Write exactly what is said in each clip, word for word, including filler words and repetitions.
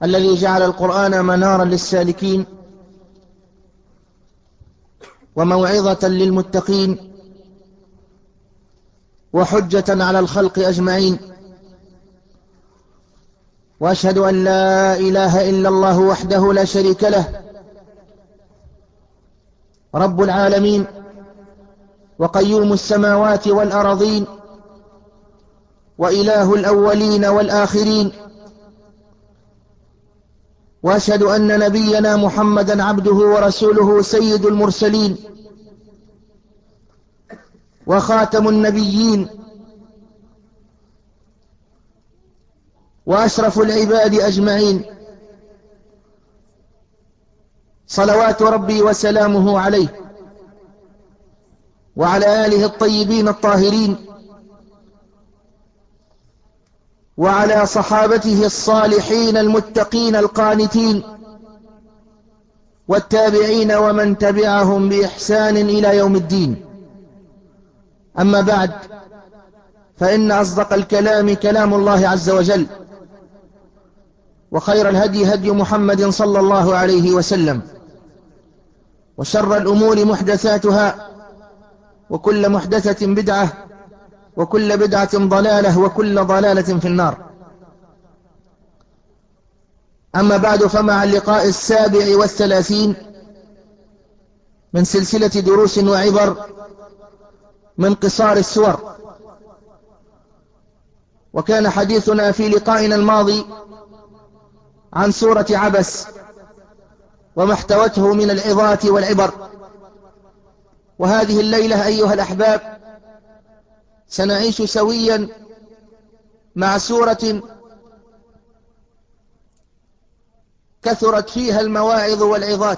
الذي جعل القرآن منارا للسالكين وموعظة للمتقين وحجة على الخلق أجمعين. وأشهد أن لا إله إلا الله وحده لا شريك له، رب العالمين وقيوم السماوات والأرضين وإله الأولين والآخرين. وأشهد أن نبينا محمدا عبده ورسوله سيد المرسلين وخاتم النبيين وأشرف العباد أجمعين، صلوات ربي وسلامه عليه وعلى آله الطيبين الطاهرين وعلى صحابته الصالحين المتقين القانتين والتابعين ومن تبعهم بإحسان إلى يوم الدين. أما بعد، فإن أصدق الكلام كلام الله عز وجل، وخير الهدي هدي محمد صلى الله عليه وسلم، وشر الأمور محدثاتها، وكل محدثة بدعة، وكل بدعة ضلالة، وكل ضلالة في النار. أما بعد، فمع اللقاء السابع والثلاثين من سلسلة دروس وعبر من قصار السور. وكان حديثنا في لقائنا الماضي عن سورة عبس وما احتوته من العظات والعبر. وهذه الليلة أيها الأحباب سنعيش سويا مع سورة كثرت فيها المواعظ والعظات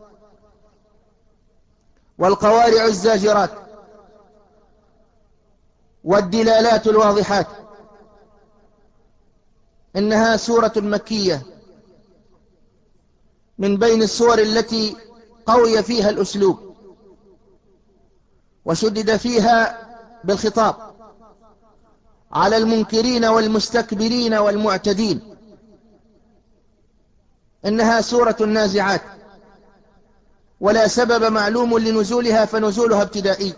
والقوارع الزاجرات والدلالات الواضحات. إنها سورة مكية من بين السور التي قوي فيها الأسلوب وشدد فيها بالخطاب على المنكرين والمستكبرين والمعتدين. إنها سورة النازعات، ولا سبب معلوم لنزولها، فنزولها ابتدائي.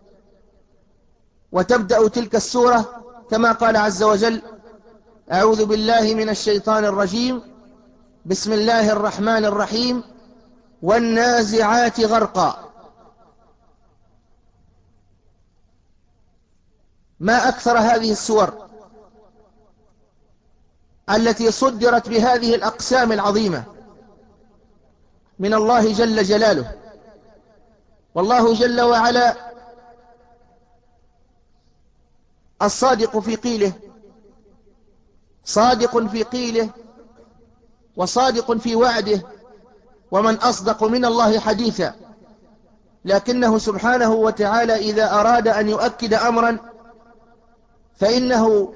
وتبدأ تلك السورة كما قال عز وجل: أعوذ بالله من الشيطان الرجيم، بسم الله الرحمن الرحيم، والنازعات غرقا. ما أكثر هذه السور التي صدرت بهذه الأقسام العظيمة من الله جل جلاله. والله جل وعلا الصادق في قيله، صادق في قيله وصادق في وعده، ومن أصدق من الله حديثا. لكنه سبحانه وتعالى إذا أراد أن يؤكد أمرا فإنه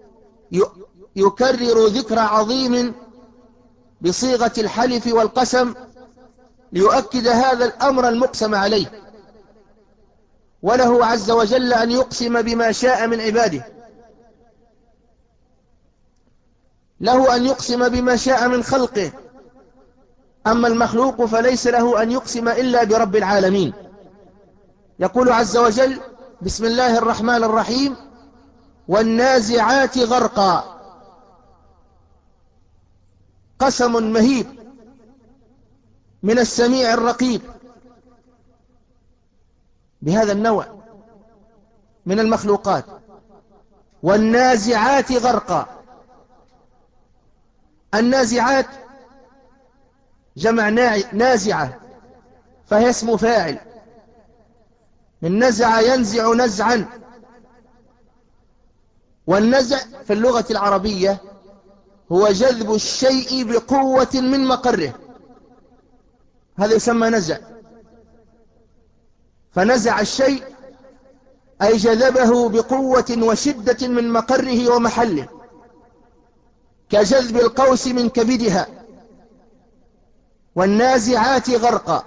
يكرر ذكر عظيم بصيغة الحلف والقسم ليؤكد هذا الأمر المقسم عليه. وله عز وجل أن يقسم بما شاء من عباده، له أن يقسم بما شاء من خلقه. أما المخلوق فليس له أن يقسم إلا برب العالمين. يقول عز وجل: بسم الله الرحمن الرحيم، والنازعات غرقا. قسم مهيب من السميع الرقيب بهذا النوع من المخلوقات. والنازعات غرقا. النازعات جمع نازعة، فهي اسم فاعل من نزع ينزع نزعا. والنزع في اللغة العربية هو جذب الشيء بقوة من مقره، هذا يسمى نزع. فنزع الشيء أي جذبه بقوة وشدة من مقره ومحله، كجذب القوس من كبدها. والنازعات غرقا.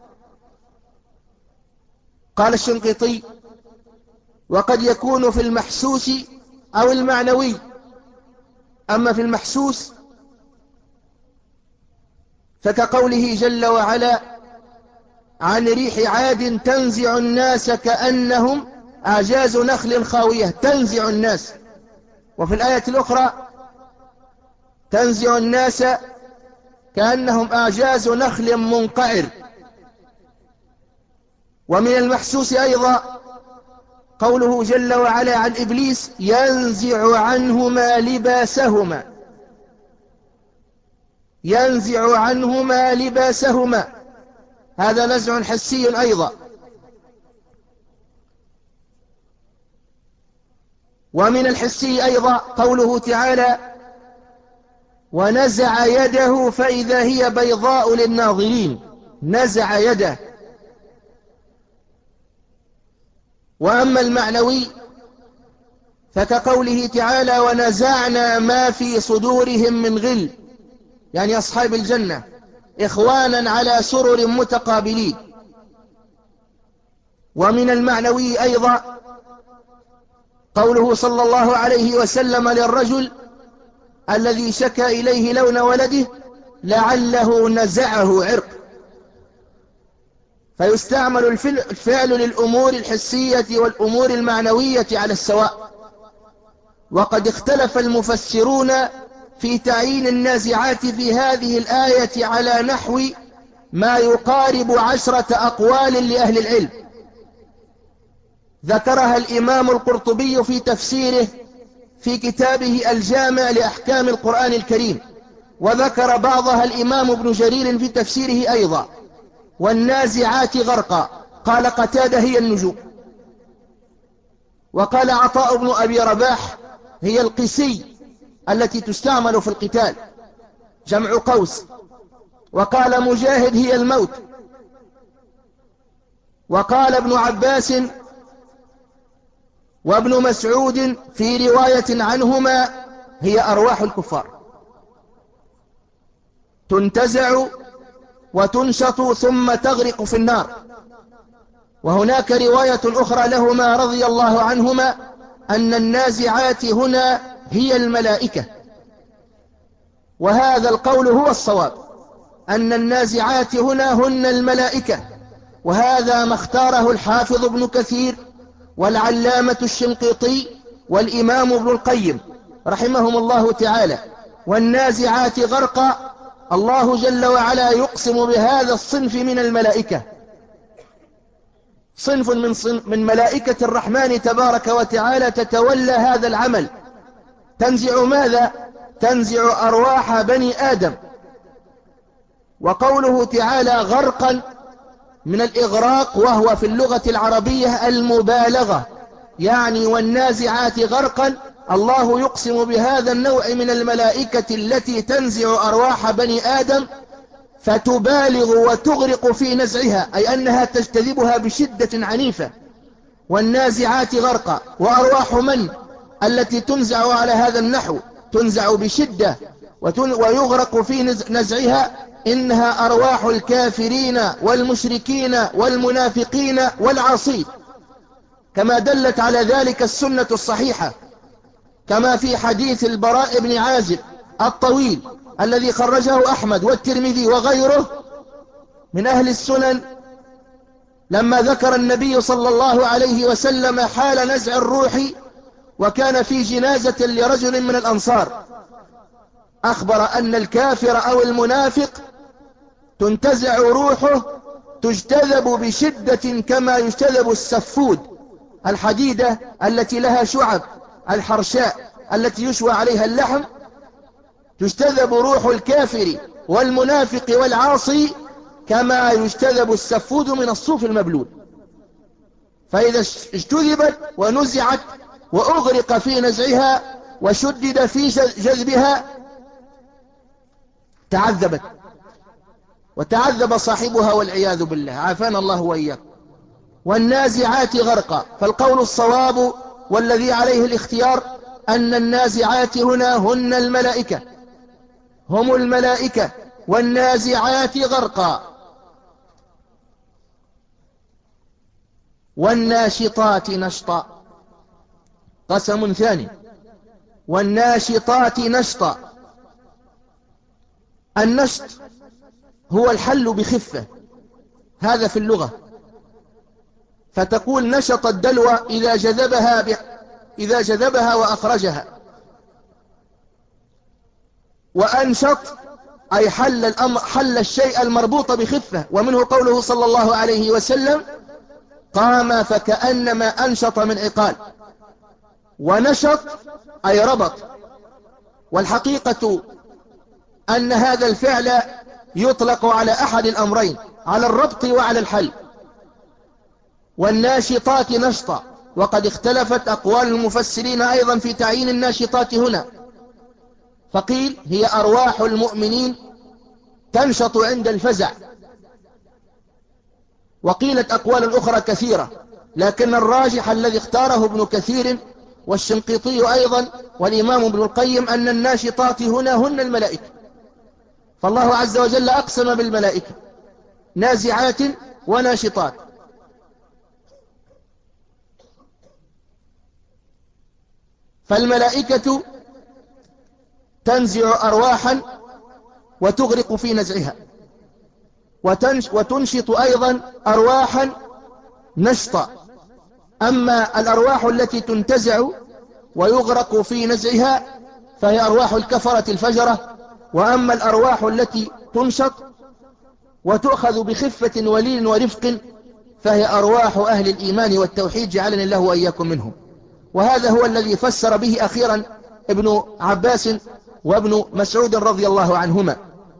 قال الشنقيطي: وقد يكون في المحسوس أو المعنوي. أما في المحسوس فكقوله جل وعلا عن ريح عاد تنزع الناس كأنهم أعجاز نخل خاوية، تنزع الناس. وفي الآية الأخرى تنزع الناس كأنهم أعجاز نخل منقعر. ومن المحسوس أيضا قوله جل وعلا عن إبليس ينزع عنهما لباسهما، ينزع عنهما لباسهما، هذا نزع حسي أيضا. ومن الحسي أيضا قوله تعالى ونزع يده فإذا هي بيضاء للناظرين، نزع يده. وأما المعنوي فكقوله تعالى ونزعنا ما في صدورهم من غل، يعني أصحاب الجنة إخوانا على سرر متقابلين. ومن المعنوي أيضا قوله صلى الله عليه وسلم للرجل الذي شكى إليه لون ولده لعله نزعه عرق، فيستعمل الفعل للأمور الحسية والأمور المعنوية على السواء. وقد اختلف المفسرون في تعيين النازعات في هذه الآية على نحو ما يقارب عشرة أقوال لأهل العلم، ذكرها الإمام القرطبي في تفسيره في كتابه الجامع لأحكام القرآن الكريم، وذكر بعضها الإمام ابن جرير في تفسيره أيضا. والنازعات غرقا قال قتادة هي النجوم، وقال عطاء بن أبي رباح هي القسي التي تستعمل في القتال جمع قوس، وقال مجاهد هي الموت، وقال ابن عباس وابن مسعود في رواية عنهما هي أرواح الكفار تنتزع وتنشط ثم تغرق في النار. وهناك رواية أخرى لهما رضي الله عنهما أن النازعات هنا هي الملائكة، وهذا القول هو الصواب، أن النازعات هنا هن الملائكة، وهذا ما اختاره الحافظ ابن كثير والعلامة الشنقيطي والإمام ابن القيم رحمهم الله تعالى. والنازعات غرقا الله جل وعلا يقسم بهذا الصنف من الملائكة، صنف من, صنف من ملائكة الرحمن تبارك وتعالى تتولى هذا العمل. تنزع ماذا؟ تنزع أرواح بني آدم. وقوله تعالى غرقا من الإغراق، وهو في اللغة العربية المبالغة، يعني والنازعات غرقا الله يقسم بهذا النوع من الملائكة التي تنزع أرواح بني آدم فتبالغ وتغرق في نزعها، أي أنها تجتذبها بشدة عنيفة. والنازعات غرقا، وأرواح من التي تنزع على هذا النحو؟ تنزع بشدة ويغرق في نزعها، إنها أرواح الكافرين والمشركين والمنافقين والعاصين، كما دلت على ذلك السنة الصحيحة، كما في حديث البراء بن عازب الطويل الذي خرجه أحمد والترمذي وغيره من أهل السنن، لما ذكر النبي صلى الله عليه وسلم حال نزع الروح وكان في جنازة لرجل من الأنصار، أخبر أن الكافر أو المنافق تنتزع روحه، تجتذب بشدة كما يجتذب السفود، الحديدة التي لها شعب الحرشاء التي يشوى عليها اللحم، تجتذب روح الكافر والمنافق والعاصي كما يجتذب السفود من الصوف المبلول. فإذا اجتذبت ونزعت وأغرق في نزعها وشدد في جذبها تعذبت وتعذب صاحبها والعياذ بالله، عافانا الله وإياكم. والنازعات غرقا، فالقول الصواب والذي عليه الاختيار أن النازعات هنا هن الملائكة، هم الملائكة. والنازعات غرقا. والناشطات نشطا، قسم ثاني. والناشطات نشطا، النشط هو الحل بخفة، هذا في اللغة. فتقول نشط الدلو إذا جذبها ب... إذا جذبها وأخرجها. وأنشط أي حل الأمر، حل الشيء المربوط بخفة، ومنه قوله صلى الله عليه وسلم قام فكأنما أنشط من عقال. ونشط أي ربط. والحقيقة أن هذا الفعل يطلق على أحد الأمرين، على الربط وعلى الحل. والناشطات نشطا، وقد اختلفت أقوال المفسرين أيضا في تعيين الناشطات هنا، فقيل هي أرواح المؤمنين تنشط عند الفزع، وقيلت أقوال أخرى كثيرة، لكن الراجح الذي اختاره ابن كثير والشنقيطي أيضا والإمام ابن القيم أن الناشطات هنا هن الملائكة. فالله عز وجل أقسم بالملائكة نازعات وناشطات. فالملائكة تنزع أرواحا وتغرق في نزعها، وتنشط أيضا أرواحا نشطا. أما الأرواح التي تنتزع ويغرق في نزعها فهي أرواح الكفرة الفجرة. وأما الأرواح التي تنشط وتؤخذ بخفة ولين ورفق فهي أرواح أهل الإيمان والتوحيد، جعلني الله وإياكم منهم. وهذا هو الذي فسر به أخيرا ابن عباس وابن مسعود رضي الله عنهما: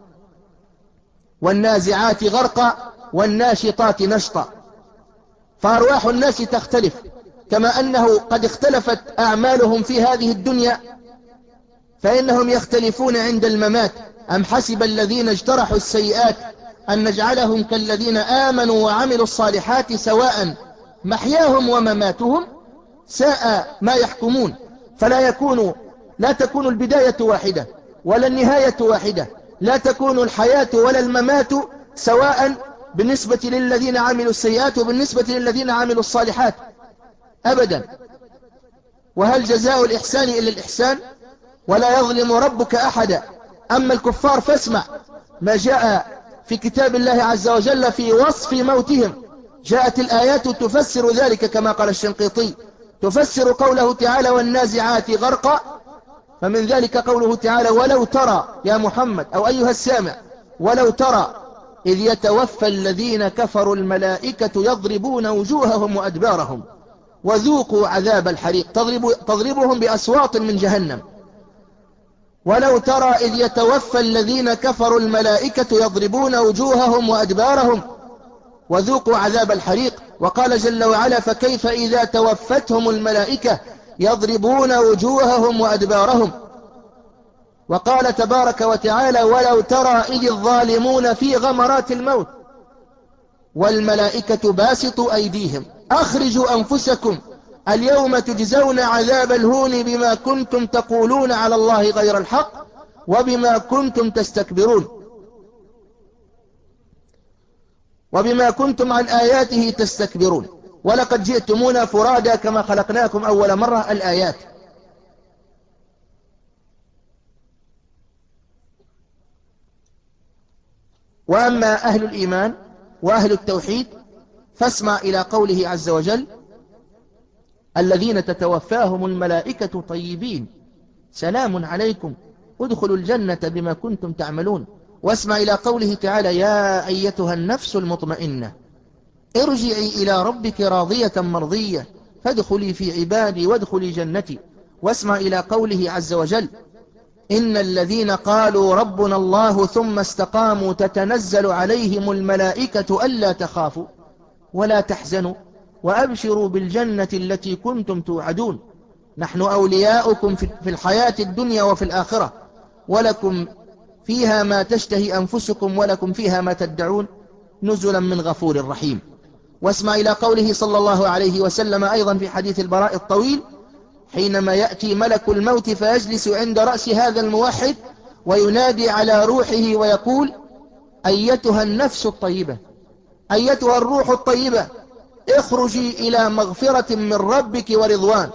والنازعات غرقا والناشطات نشطا. فأرواح الناس تختلف، كما أنه قد اختلفت أعمالهم في هذه الدنيا فإنهم يختلفون عند الممات. أم حسب الذين اجترحوا السيئات أن نجعلهم كالذين آمنوا وعملوا الصالحات سواء محياهم ومماتهم ساء ما يحكمون. فلا يكون لا تكون البداية واحدة ولا النهاية واحدة، لا تكون الحياة ولا الممات سواء بالنسبة للذين عملوا السيئات وبالنسبة للذين عملوا الصالحات أبدا. وهل جزاء الإحسان إلا الإحسان؟ ولا يظلم ربك أحدا. أما الكفار فاسمع ما جاء في كتاب الله عز وجل في وصف موتهم. جاءت الآيات تفسر ذلك كما قال الشنقيطي، تفسر قوله تعالى والنازعات غرقا. فمن ذلك قوله تعالى ولو ترى يا محمد أو أيها السامع، ولو ترى إذ يتوفى الذين كفروا الملائكة يضربون وجوههم وأدبارهم وذوقوا عذاب الحريق. تضرب تضربهم بأصوات من جهنم. ولو ترى إذ يتوفى الذين كفروا الملائكة يضربون وجوههم وأدبارهم وذوقوا عذاب الحريق. وقال جل وعلا فكيف إذا توفتهم الملائكة يضربون وجوههم وأدبارهم. وقال تبارك وتعالى ولو ترى إذ الظالمون في غمرات الموت والملائكة باسطوا أيديهم أخرجوا أنفسكم اليوم تجزون عذاب الهون بما كنتم تقولون على الله غير الحق وبما كنتم تستكبرون وبما كنتم عن آياته تستكبرون ولقد جئتمونا فرادا كما خلقناكم أول مرة. الآيات. وأما أهل الإيمان وأهل التوحيد فاسمع إلى قوله عز وجل الذين تتوفاهم الملائكة طيبين سلام عليكم ادخلوا الجنة بما كنتم تعملون. واسمع إلى قوله تعالى يا أيتها النفس المطمئنة ارجعي إلى ربك راضية مرضية فادخلي في عبادي وادخلي جنتي. واسمع إلى قوله عز وجل إن الذين قالوا ربنا الله ثم استقاموا تتنزل عليهم الملائكة ألا تخافوا ولا تحزنوا وأبشروا بالجنة التي كنتم توعدون نحن أولياؤكم في الحياة الدنيا وفي الآخرة ولكم فيها ما تشتهي أنفسكم ولكم فيها ما تدعون نزلا من غفور رحيم. واسمع إلى قوله صلى الله عليه وسلم أيضا في حديث البراء الطويل حينما يأتي ملك الموت فيجلس عند رأس هذا الموحد وينادي على روحه ويقول أيتها النفس الطيبة أيتها الروح الطيبة اخرجي إلى مغفرة من ربك ورضوان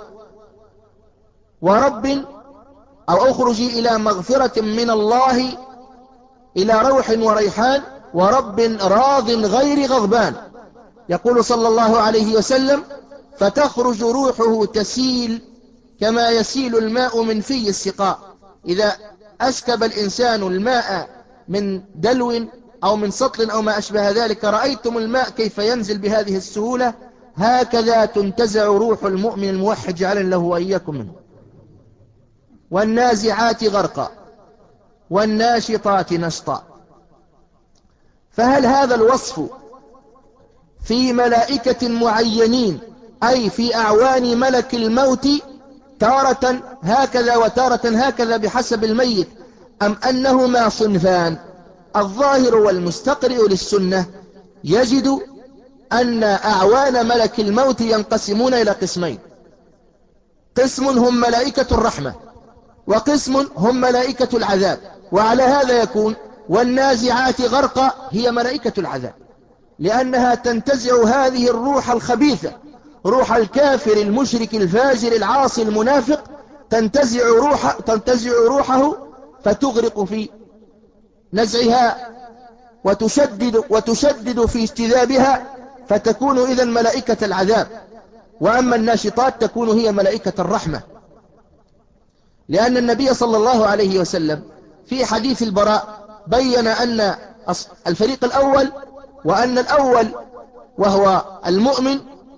ورب أو اخرجي إلى مغفرة من الله إلى روح وريحان ورب راض غير غضبان. يقول صلى الله عليه وسلم: فتخرج روحه تسيل كما يسيل الماء من في السقاء. إذا أسكب الإنسان الماء من دلو أو من سطل أو ما أشبه ذلك، رأيتم الماء كيف ينزل بهذه السهولة، هكذا تنتزع روح المؤمن الموحد، جعلنا له وإياكم منه. والنازعات غرقا والناشطات نشطا. فهل هذا الوصف في ملائكة معينين، أي في أعوان ملك الموت، تارة هكذا وتارة هكذا بحسب الميت، أم أنهما صنفان؟ الظاهر والمستقرئ للسنة يجد أن أعوان ملك الموت ينقسمون إلى قسمين: قسم هم ملائكة الرحمة، وقسم هم ملائكة العذاب. وعلى هذا يكون والنازعات غرقا هي ملائكة العذاب، لأنها تنتزع هذه الروح الخبيثة، روح الكافر المشرك الفاجر العاصي المنافق، تنتزع روح تنتزع روحه فتغرق في نزعها وتشدد وتشدد في اجتذابها، فتكون إذن ملائكة العذاب. وأما الناشطات تكون هي ملائكة الرحمة، لأن النبي صلى الله عليه وسلم في حديث البراء بين أن الفريق الأول، وأن الأول وهو المؤمن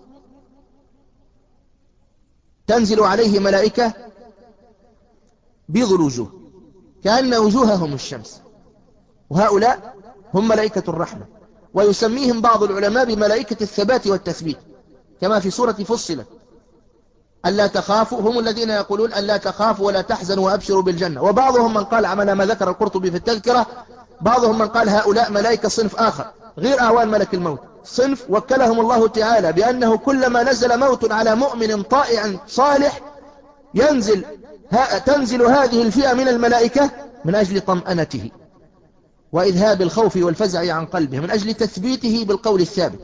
تنزل عليه ملائكة بيض الوجوه كأن وجوههم الشمس، وهؤلاء هم ملائكة الرحمة، ويسميهم بعض العلماء بملائكة الثبات والتثبيت، كما في سورة فصلت: ألا تخافوا، هم الذين يقولون ألا تخافوا ولا تحزنوا وأبشروا بالجنة. وبعضهم من قال، على ما ذكر القرطبي في التذكرة، بعضهم من قال هؤلاء ملائكة صنف آخر غير أعوان ملك الموت، صنف وكلهم الله تعالى بأنه كلما نزل موت على مؤمن طائع صالح ينزل تنزل هذه الفئة من الملائكة من أجل طمأنته وإذهاب الخوف والفزع عن قلبه، من أجل تثبيته بالقول الثابت.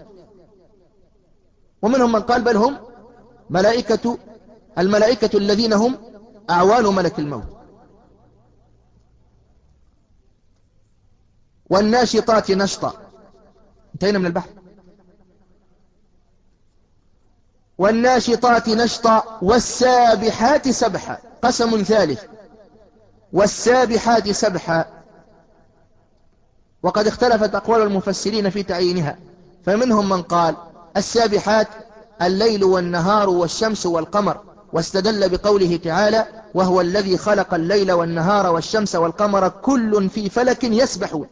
ومنهم من قال بل هم ملائكة الملائكة الذين هم أعوان ملك الموت. والناشطات نشطا، انتهينا من البحث. والناشطات نشطا والسابحات سبحا، قسم ثالث: والسابحات سبحا. وقد اختلفت أقوال المفسرين في تعيينها، فمنهم من قال السابحات الليل والنهار والشمس والقمر، واستدل بقوله تعالى: وهو الذي خلق الليل والنهار والشمس والقمر كل في فلك يسبحون.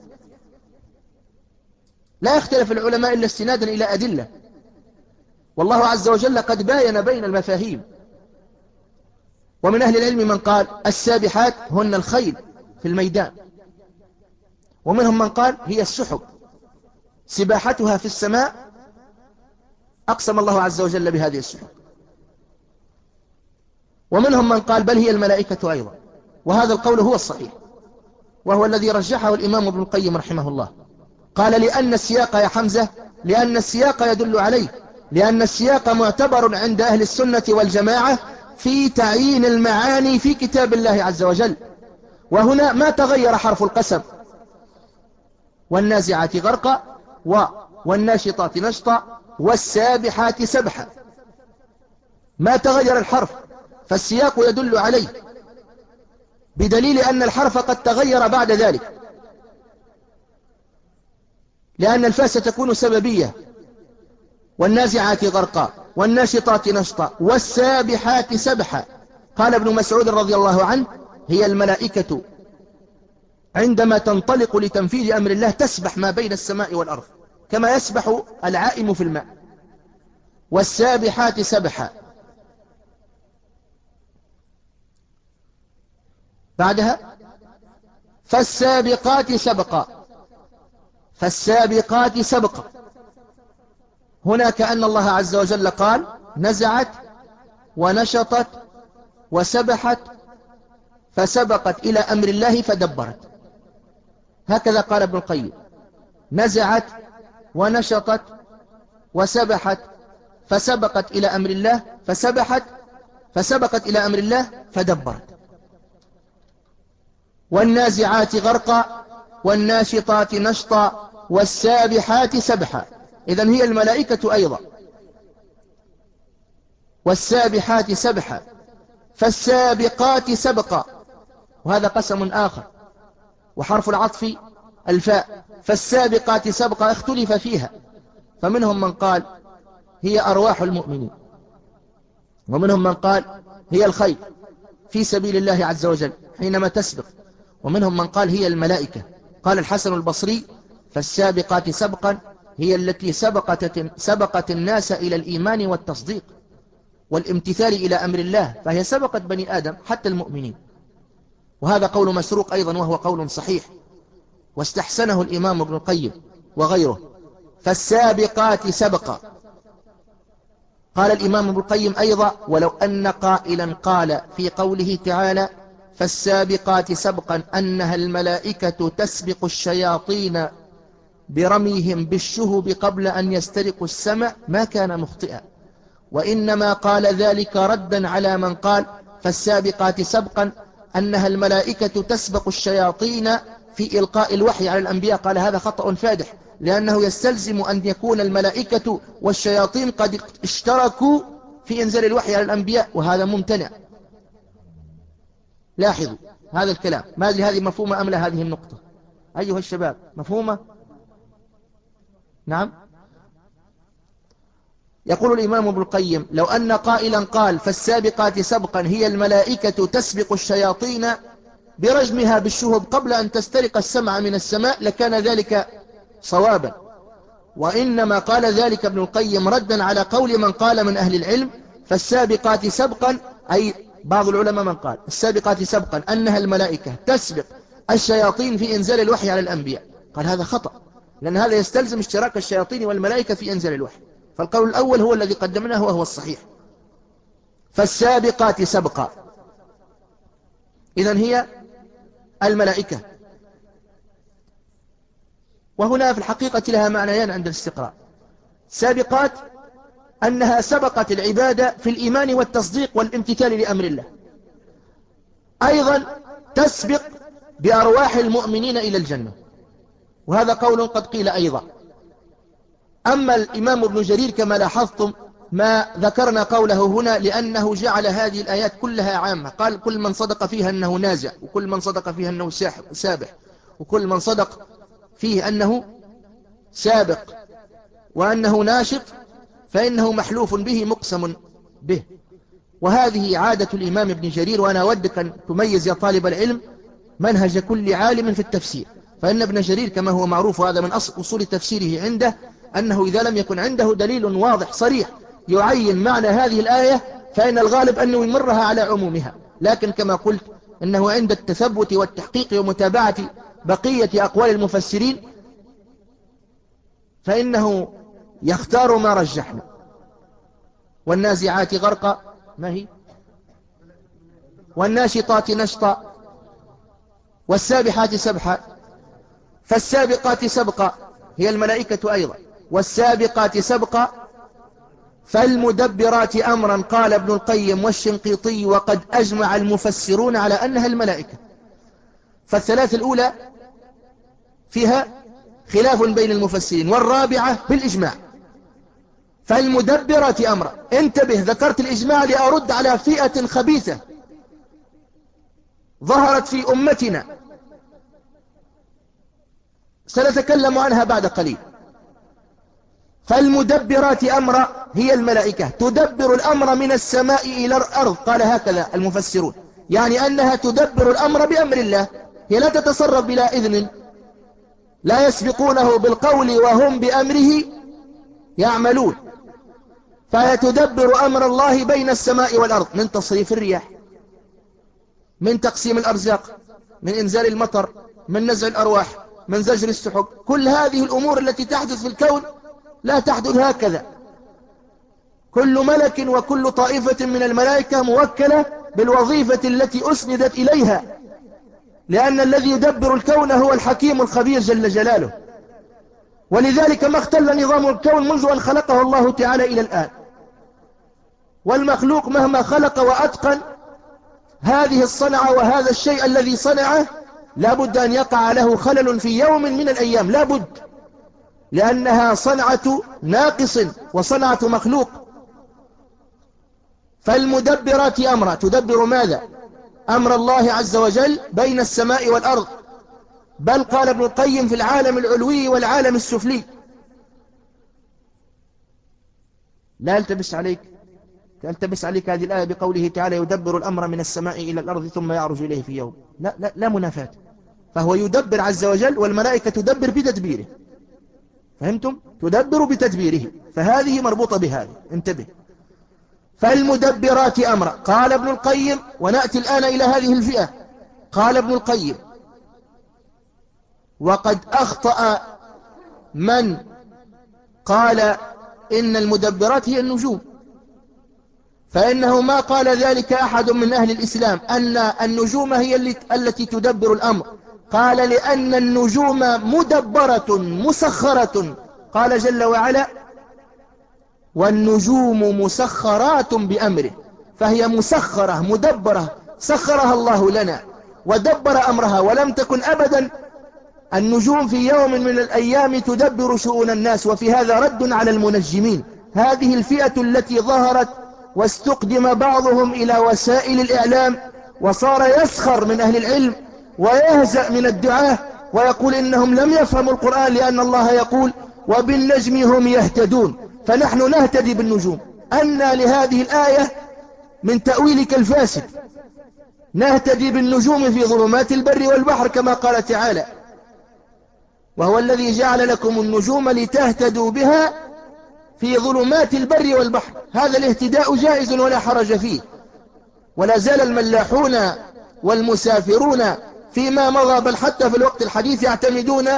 لا يختلف العلماء إلا استنادا إلى أدلة، والله عز وجل قد باين بين المفاهيم. ومن أهل العلم من قال السابحات هن الخيل في الميدان، ومنهم من قال هي السحب سباحتها في السماء، أقسم الله عز وجل بهذه السحب. ومنهم من قال بل هي الملائكة أيضا، وهذا القول هو الصحيح، وهو الذي رجحه الإمام ابن القيم رحمه الله. قال لأن السياق يا حمزة لأن السياق يدل عليه، لأن السياق معتبر عند أهل السنة والجماعة في تعيين المعاني في كتاب الله عز وجل. وهنا ما تغير حرف القسم: والنازعات غرقا و والناشطات نشطا والسابحات سبحا، ما تغير الحرف، فالسياق يدل عليه، بدليل أن الحرف قد تغير بعد ذلك، لأن الفاء ستكون سببية: والنازعات غرقا والناشطات نشطا والسابحات سبحا. قال ابن مسعود رضي الله عنه: هي الملائكة عندما تنطلق لتنفيذ أمر الله تسبح ما بين السماء والأرض كما يسبح العائم في الماء. والسابحات سبحا. بعدها فالسابقات سبقا، فالسابقات سبقا. هنا كأن الله عز وجل قال نزعت ونشطت وسبحت فسبقت إلى أمر الله فدبرت، هكذا قال ابن القيم: نزعت ونشطت وسبحت فسبقت إلى أمر الله فسبحت فسبقت إلى أمر الله فدبرت. والنازعات غرقا والناشطات نشطا والسابحات سبحا. إذن هي الملائكة أيضا. والسابحات سبحا فالسابقات سبقا، وهذا قسم آخر، وحرف العطف الفاء. فالسابقات سبقا اختلف فيها، فمنهم من قال هي أرواح المؤمنين، ومنهم من قال هي الخير في سبيل الله عز وجل حينما تسبق، ومنهم من قال هي الملائكة. قال الحسن البصري فالسابقات سبقا هي التي سبقت, سبقت الناس إلى الإيمان والتصديق والامتثال إلى أمر الله، فهي سبقت بني آدم حتى المؤمنين. وهذا قول مسروق أيضا وهو قول صحيح، واستحسنه الإمام ابن القيم وغيره. فالسابقات سبقا. قال الإمام ابن القيم أيضا ولو أن قائلا قال في قوله تعالى فالسابقات سبقا أنها الملائكة تسبق الشياطين برميهم بالشهب قبل أن يسترقوا السمع ما كان مخطئا، وإنما قال ذلك ردا على من قال فالسابقات سبقا أنها الملائكة تسبق الشياطين في إلقاء الوحي على الأنبياء. قال هذا خطأ فادح، لأنه يستلزم أن يكون الملائكة والشياطين قد اشتركوا في إنزال الوحي على الأنبياء، وهذا ممتنع. لاحظوا هذا الكلام، ما أدري هذه مفهومة أم لا هذه النقطة أيها الشباب، مفهومة؟ نعم. يقول الإمام ابن القيم لو أن قائلا قال فالسابقات سبقا هي الملائكة تسبق الشياطين برجمها بالشهب قبل أن تسترق السمع من السماء لكان ذلك صوابا، وإنما قال ذلك ابن القيم ردا على قول من قال من أهل العلم فالسابقات سبقا، أي بعض العلماء من قال السابقات سبقا أنها الملائكة تسبق الشياطين في إنزال الوحي على الأنبياء. قال هذا خطأ، لأن هذا يستلزم اشتراك الشياطين والملائكة في إنزال الوحي، فالقول الأول هو الذي قدمناه وهو الصحيح. فالسابقات سبقا إذن هي الملائكة. وهنا في الحقيقة لها معنيان عند الاستقراء. سابقات أنها سبقت العبادة في الإيمان والتصديق والامتثال لأمر الله، أيضا تسبق بأرواح المؤمنين إلى الجنة، وهذا قول قد قيل أيضا. أما الإمام ابن جرير كما لاحظتم ما ذكرنا قوله هنا لأنه جعل هذه الآيات كلها عامة، قال كل من صدق فيها أنه نازع، وكل من صدق فيها أنه سابح، وكل من صدق فيه أنه سابق وأنه ناشط فإنه محلوف به مقسم به. وهذه عادة الإمام ابن جرير، وأنا أودك أن تميز يا طالب العلم منهج كل عالم في التفسير، فإن ابن جرير كما هو معروف وهذا من أصول تفسيره عنده أنه إذا لم يكن عنده دليل واضح صريح يعين معنى هذه الآية فإن الغالب أنه يمرها على عمومها، لكن كما قلت أنه عند التثبت والتحقيق ومتابعة بقية أقوال المفسرين فإنه يختار ما رجحنا. والنازعات غرقا ما هي؟ والناشطات نشطا والسابحات سبحا. فالسابقات سبقا هي الملائكة أيضا، والسابقات سبقا فالمدبرات أمرا. قال ابن القيم والشنقيطي وقد أجمع المفسرون على أنها الملائكة. فالثلاث الأولى فيها خلاف بين المفسرين، والرابعة بالإجماع. فالمدبرات أمرا، انتبه ذكرت الإجماع لأرد على فئة خبيثة ظهرت في أمتنا سنتكلم عنها بعد قليل. فالمدبرات أمرا هي الملائكة، تدبر الأمر من السماء إلى الأرض، قال هكذا المفسرون، يعني أنها تدبر الأمر بأمر الله، هي لا تتصرف بلا إذن، لا يسبقونه بالقول وهم بأمره يعملون. فهي تدبر أمر الله بين السماء والأرض، من تصريف الرياح، من تقسيم الأرزاق، من إنزال المطر، من نزع الأرواح، من زجر السحب. كل هذه الأمور التي تحدث في الكون لا تحدث هكذا. كل ملك وكل طائفة من الملائكة موكلة بالوظيفة التي أسندت إليها، لأن الذي يدبر الكون هو الحكيم الخبير جل جلاله. ولذلك ما اختل نظام الكون منذ أن خلقه الله تعالى إلى الآن. والمخلوق مهما خلق وأتقن هذه الصنعة وهذا الشيء الذي صنعه لابد أن يقع له خلل في يوم من الأيام، لابد. لأنها صنعة ناقص وصنعة مخلوق. فالمدبرات أمرا، تدبر ماذا؟ أمر الله عز وجل بين السماء والأرض. بل قال ابن القيم في العالم العلوي والعالم السفلي. لا يلتبس عليك تلتبس عليك هذه الآية بقوله تعالى يدبر الأمر من السماء إلى الأرض ثم يعرج إليه في يوم. لا, لا, لا منافاة. فهو يدبر عز وجل والملائكة تدبر بتدبيره. فهمتم؟ تدبر بتدبيره، فهذه مربوطة بهذه، انتبه. فالمدبرات أمرا. قال ابن القيم، ونأتي الآن إلى هذه الفئة. قال ابن القيم وقد أخطأ من قال إن المدبرات هي النجوم، فإنه ما قال ذلك أحد من أهل الإسلام أن النجوم هي التي تدبر الأمر. قال لأن النجوم مدبرة مسخرة. قال جل وعلا والنجوم مسخرات بأمره، فهي مسخرة مدبرة، سخرها الله لنا ودبر أمرها. ولم تكن أبدا النجوم في يوم من الأيام تدبر شؤون الناس. وفي هذا رد على المنجمين، هذه الفئة التي ظهرت واستقدم بعضهم إلى وسائل الإعلام وصار يسخر من أهل العلم ويهزأ من الدعاة ويقول إنهم لم يفهموا القرآن، لأن الله يقول وبالنجم هم يهتدون، فنحن نهتدي بالنجوم. أن لهذه الآية من تأويلك الفاسد. نهتدي بالنجوم في ظلمات البر والبحر كما قال تعالى وهو الذي جعل لكم النجوم لتهتدوا بها في ظلمات البر والبحر. هذا الاهتداء جائز ولا حرج فيه. ولا زال الملاحون والمسافرون فيما مضى بل حتى في الوقت الحديث يعتمدون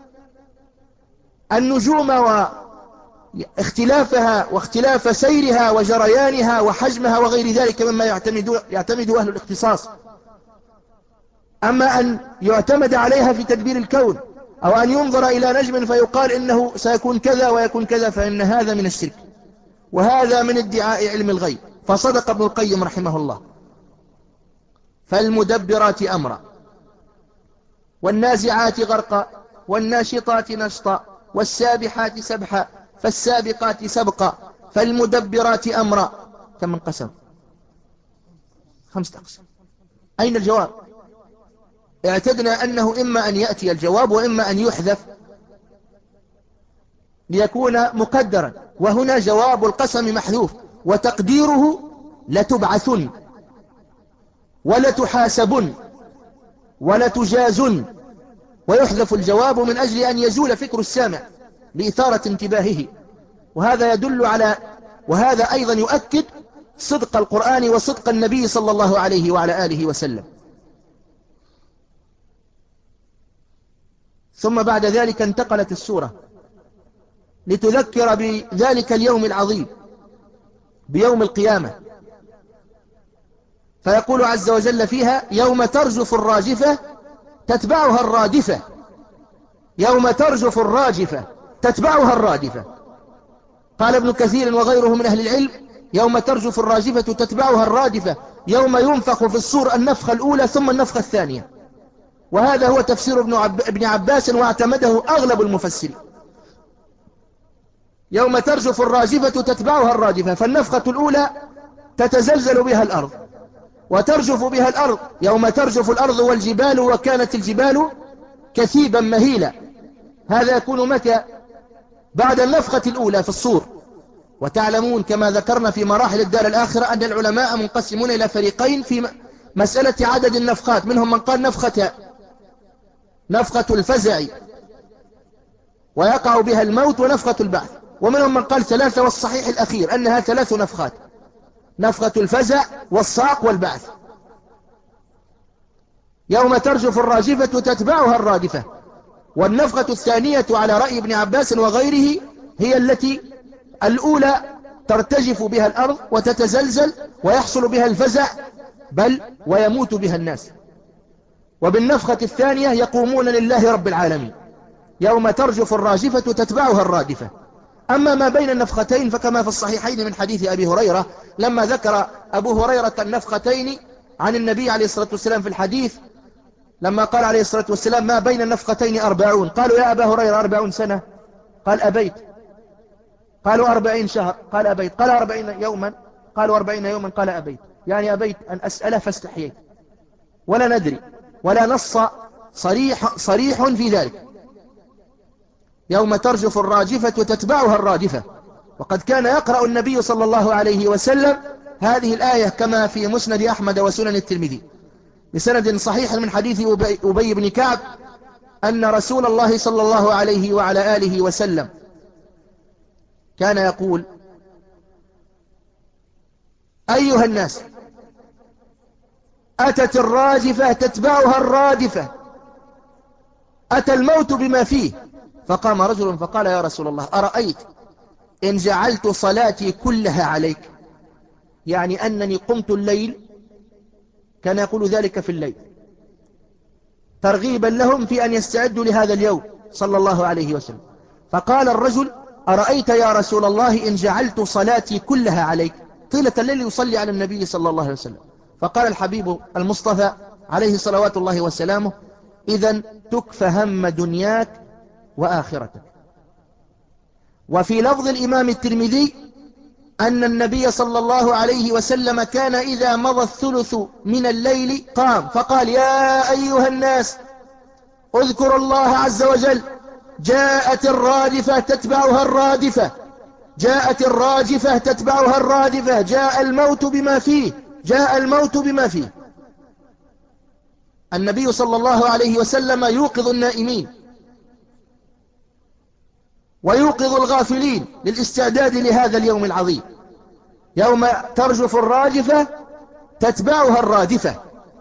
النجوم واختلافها واختلاف سيرها وجريانها وحجمها وغير ذلك مما يعتمد, يعتمد أهل الاختصاص. أما أن يعتمد عليها في تدبير الكون أو أن ينظر إلى نجم فيقال إنه سيكون كذا ويكون كذا، فإن هذا من الشرك وهذا من ادعاء علم الغيب. فصدق ابن القيم رحمه الله. فالمدبرات أمرا والنازعات غرقا والناشطات نشطا والسابحات سبحا فالسابقات سبقا فالمدبرات أمرا. كم من قسم؟ خمسة أقسام. أين الجواب؟ اعتدنا أنه إما أن يأتي الجواب وإما أن يحذف ليكون مقدرا، وهنا جواب القسم محذوف وتقديره لتبعثن ولتحاسبن ولتجازن، ويحذف الجواب من أجل أن يزول فكر السامع لإثارة انتباهه. وهذا يدل على وهذا أيضا يؤكد صدق القرآن وصدق النبي صلى الله عليه وعلى آله وسلم. ثم بعد ذلك انتقلت السورة لتذكر بذلك اليوم العظيم بيوم القيامة، فيقول عز وجل فيها يوم ترجف الراجفة تتبعها الرادفة. يوم ترجف الراجفة تتبعها الرادفة. قال ابن كثير وغيره من أهل العلم يوم ترجف الراجفة تتبعها الرادفة يوم ينفخ في الصور النفخة الأولى ثم النفخة الثانية. وهذا هو تفسير ابن, عب... ابن عباس واعتمده أغلب المفسرين. يوم ترجف الراجفة تتبعها الرادفة، فالنفخة الأولى تتزلزل بها الأرض وترجف بها الأرض. يوم ترجف الأرض والجبال وكانت الجبال كثيبا مهيلا. هذا يكون متى؟ بعد النفخة الأولى في الصور. وتعلمون كما ذكرنا في مراحل الدار الآخرة أن العلماء منقسمون إلى فريقين في مسألة عدد النفخات. منهم من قال نفخة نفخة الفزع ويقع بها الموت ونفخة البعث، ومنهم من قال ثلاثة، والصحيح الأخير أنها ثلاث نفخات: نفخة الفزع والصعق والبعث. يوم ترجف الراجفة تتبعها الرادفة. والنفخة الثانية على رأي ابن عباس وغيره هي التي الأولى ترتجف بها الأرض وتتزلزل ويحصل بها الفزع بل ويموت بها الناس. وبالنفخة الثانية يقومون لله رب العالمين. يوم ترجف الراجفة تتبعها الرادفة. أما ما بين النفختين فكما في الصحيحين من حديث أبي هريرة لما ذكر أبو هريرة النفختين عن النبي عليه الصلاة والسلام في الحديث، لما قال عليه الصلاة والسلام ما بين النفختين أربعون، قالوا يا أبا هريرة أربعون سنة؟ قال أبيت. قالوا أربعين شهر، قال أبيت. قال أربعين يوما، قالوا أربعين يوما، قال أبيت. يعني أبيت أن أسأله فاستحييت. ولا ندري، ولا نص صريح, صريح في ذلك. يوم ترجف الراجفة تتبعها الرادفة. وقد كان يقرأ النبي صلى الله عليه وسلم هذه الآية كما في مسند أحمد وسنن الترمذي بسند صحيح من حديث أبي, أبي بن كعب أن رسول الله صلى الله عليه وعلى آله وسلم كان يقول: أيها الناس، أتت الراجفة تتبعها الرادفة، أتى الموت بما فيه. فقام رجل فقال: يا رسول الله، أرأيت إن جعلت صلاتي كلها عليك؟ يعني أنني قمت الليل، كان يقول ذلك في الليل ترغيبا لهم في أن يستعدوا لهذا اليوم صلى الله عليه وسلم. فقال الرجل: أرأيت يا رسول الله إن جعلت صلاتي كلها عليك؟ طيلة الليل يصلي على النبي صلى الله عليه وسلم. فقال الحبيب المصطفى عليه صلوات الله وسلامه: إذن تكفى هم دنياك وآخرتك. وفي لفظ الإمام الترمذي أن النبي صلى الله عليه وسلم كان إذا مضى الثلث من الليل قام فقال: يا أيها الناس، اذكروا الله عز وجل، جاءت الرادفة تتبعها الرادفة، جاءت الراجفة تتبعها الرادفة، جاء الموت بما فيه، جاء الموت بما فيه. النبي صلى الله عليه وسلم يوقظ النائمين ويوقظ الغافلين للاستعداد لهذا اليوم العظيم، يوم ترجف الراجفة تتبعها الرادفة.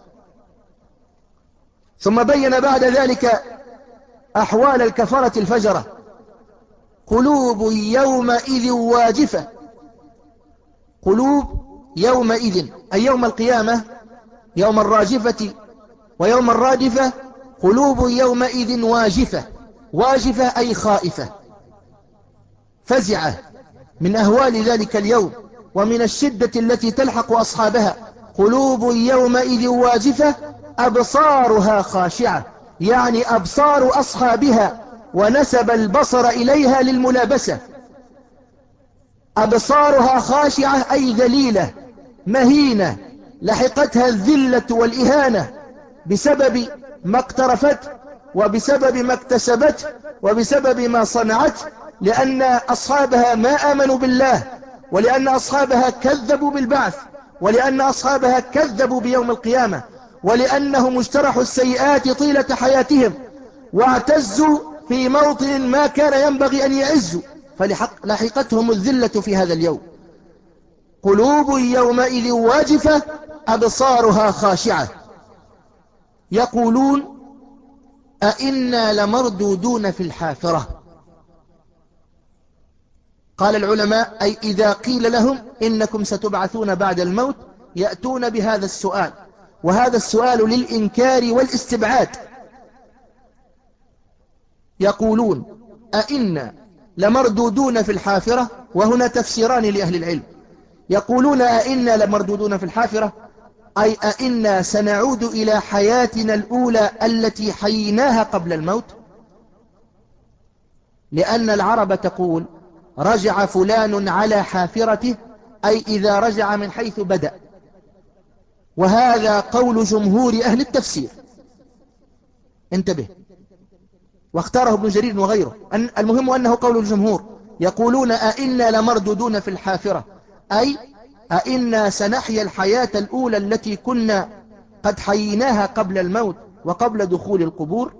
ثم بين بعد ذلك أحوال الكفرة الفجرة: قلوب يومئذ واجفة. قلوب يومئذ أي يوم القيامة، يوم الراجفة ويوم الرادفة، قلوب يومئذ واجفة. واجفة أي خائفة فزعة من أهوال ذلك اليوم ومن الشدة التي تلحق أصحابها. قلوب يومئذ واجفة أبصارها خاشعة، يعني أبصار أصحابها، ونسب البصر إليها للملابسة. أبصارها خاشعة أي ذليلة مهينة، لحقتها الذلة والإهانة بسبب ما اقترفت وبسبب ما اكتسبت وبسبب ما صنعت، لأن أصحابها ما آمنوا بالله، ولأن أصحابها كذبوا بالبعث، ولأن أصحابها كذبوا بيوم القيامة، ولأنهم اجترحوا السيئات طيلة حياتهم واعتزوا في موطن ما كان ينبغي أن يعزوا، فلحقتهم الذلة في هذا اليوم. قلوب يومئذ واجفة أبصارها خاشعة يقولون أئنا لمردودون في الحافرة. قال العلماء أي إذا قيل لهم إنكم ستبعثون بعد الموت يأتون بهذا السؤال، وهذا السؤال للإنكار والاستبعاد. يقولون أئنا لمردودون في الحافرة، وهنا تفسيران لأهل العلم. يقولون أئنا لمردودون في الحافرة أي أئنا سنعود إلى حياتنا الأولى التي حييناها قبل الموت، لأن العرب تقول رجع فلان على حافرته، أي إذا رجع من حيث بدأ. وهذا قول جمهور أهل التفسير، انتبه، واختاره ابن جرير وغيره. أن المهم أنه قول الجمهور. يقولون أئنا لمردودون في الحافرة أي أئنا سنحيا الحياة الأولى التي كنا قد حييناها قبل الموت وقبل دخول القبور.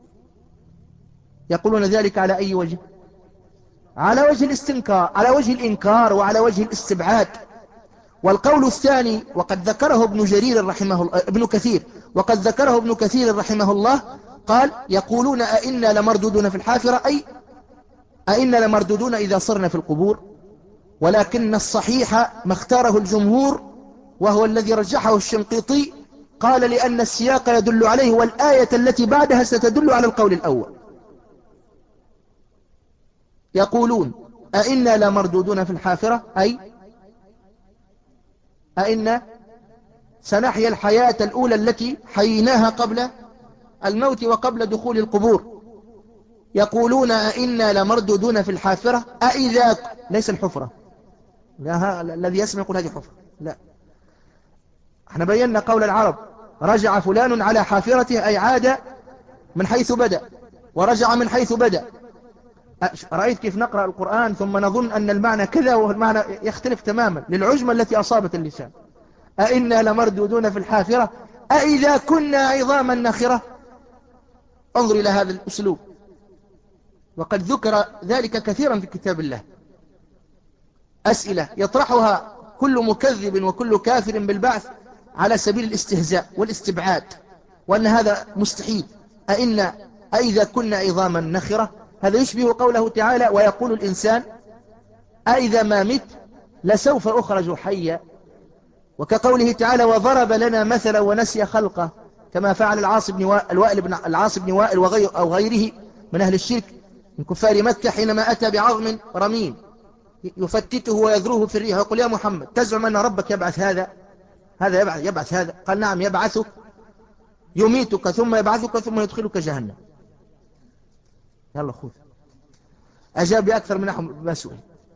يقولون ذلك على أي وجه؟ على وجه الاستنكار، على وجه الإنكار وعلى وجه الاستبعاد. والقول الثاني وقد ذكره ابن جرير رحمه الله ابن كثير وقد ذكره ابن كثير رحمه الله، قال يقولون أئنا لمردودون في الحافرة أي أئنا لمردودون إذا صرنا في القبور. ولكن الصحيح ما اختاره الجمهور وهو الذي رجحه الشنقيطي، قال لأن السياق يدل عليه، والآية التي بعدها ستدل على القول الأول. يقولون أئنا لمردودون في الحافرة أي أئنا سنحيا الحياة الأولى التي حييناها قبل الموت وقبل دخول القبور. يقولون أئنا لمردودون في الحافرة أئذا، ليس الحفرة، لا الذي يسمع يقول هذه حفرة، لا، احنا بينا قول العرب رجع فلان على حافرته أي عاد من حيث بدأ، ورجع من حيث بدأ. رأيت كيف نقرأ القرآن ثم نظن أن المعنى كذا والمعنى يختلف تماما للعجمة التي أصابت اللسان. أئنا لمردودون في الحافرة أئذا كنا عظاما نخرة. انظر إلى هذا الأسلوب، وقد ذكر ذلك كثيرا في كتاب الله. أسئلة يطرحها كل مكذب وكل كافر بالبعث على سبيل الاستهزاء والاستبعاد، وأن هذا مستحيل. أئنا أئذا كنا عظاما نخرة، هذا يشبه قوله تعالى ويقول الإنسان أئذا ما مت لسوف أخرج حيا، وكقوله تعالى وضرب لنا مثلا ونسي خلقه، كما فعل العاص بن وائل بن العاص بن وائل وغير أو غيره من أهل الشرك من كفار مكة، حينما أتى بعظم رميم يفتته ويذروه في الريح ويقول يا محمد تزعم أن ربك يبعث هذا هذا يبعث, يبعث هذا؟ قال نعم يبعثك، يميتك ثم يبعثك ثم يدخلك جهنم. يلا خذ. أجاب بأكثر من نحو ما سئل.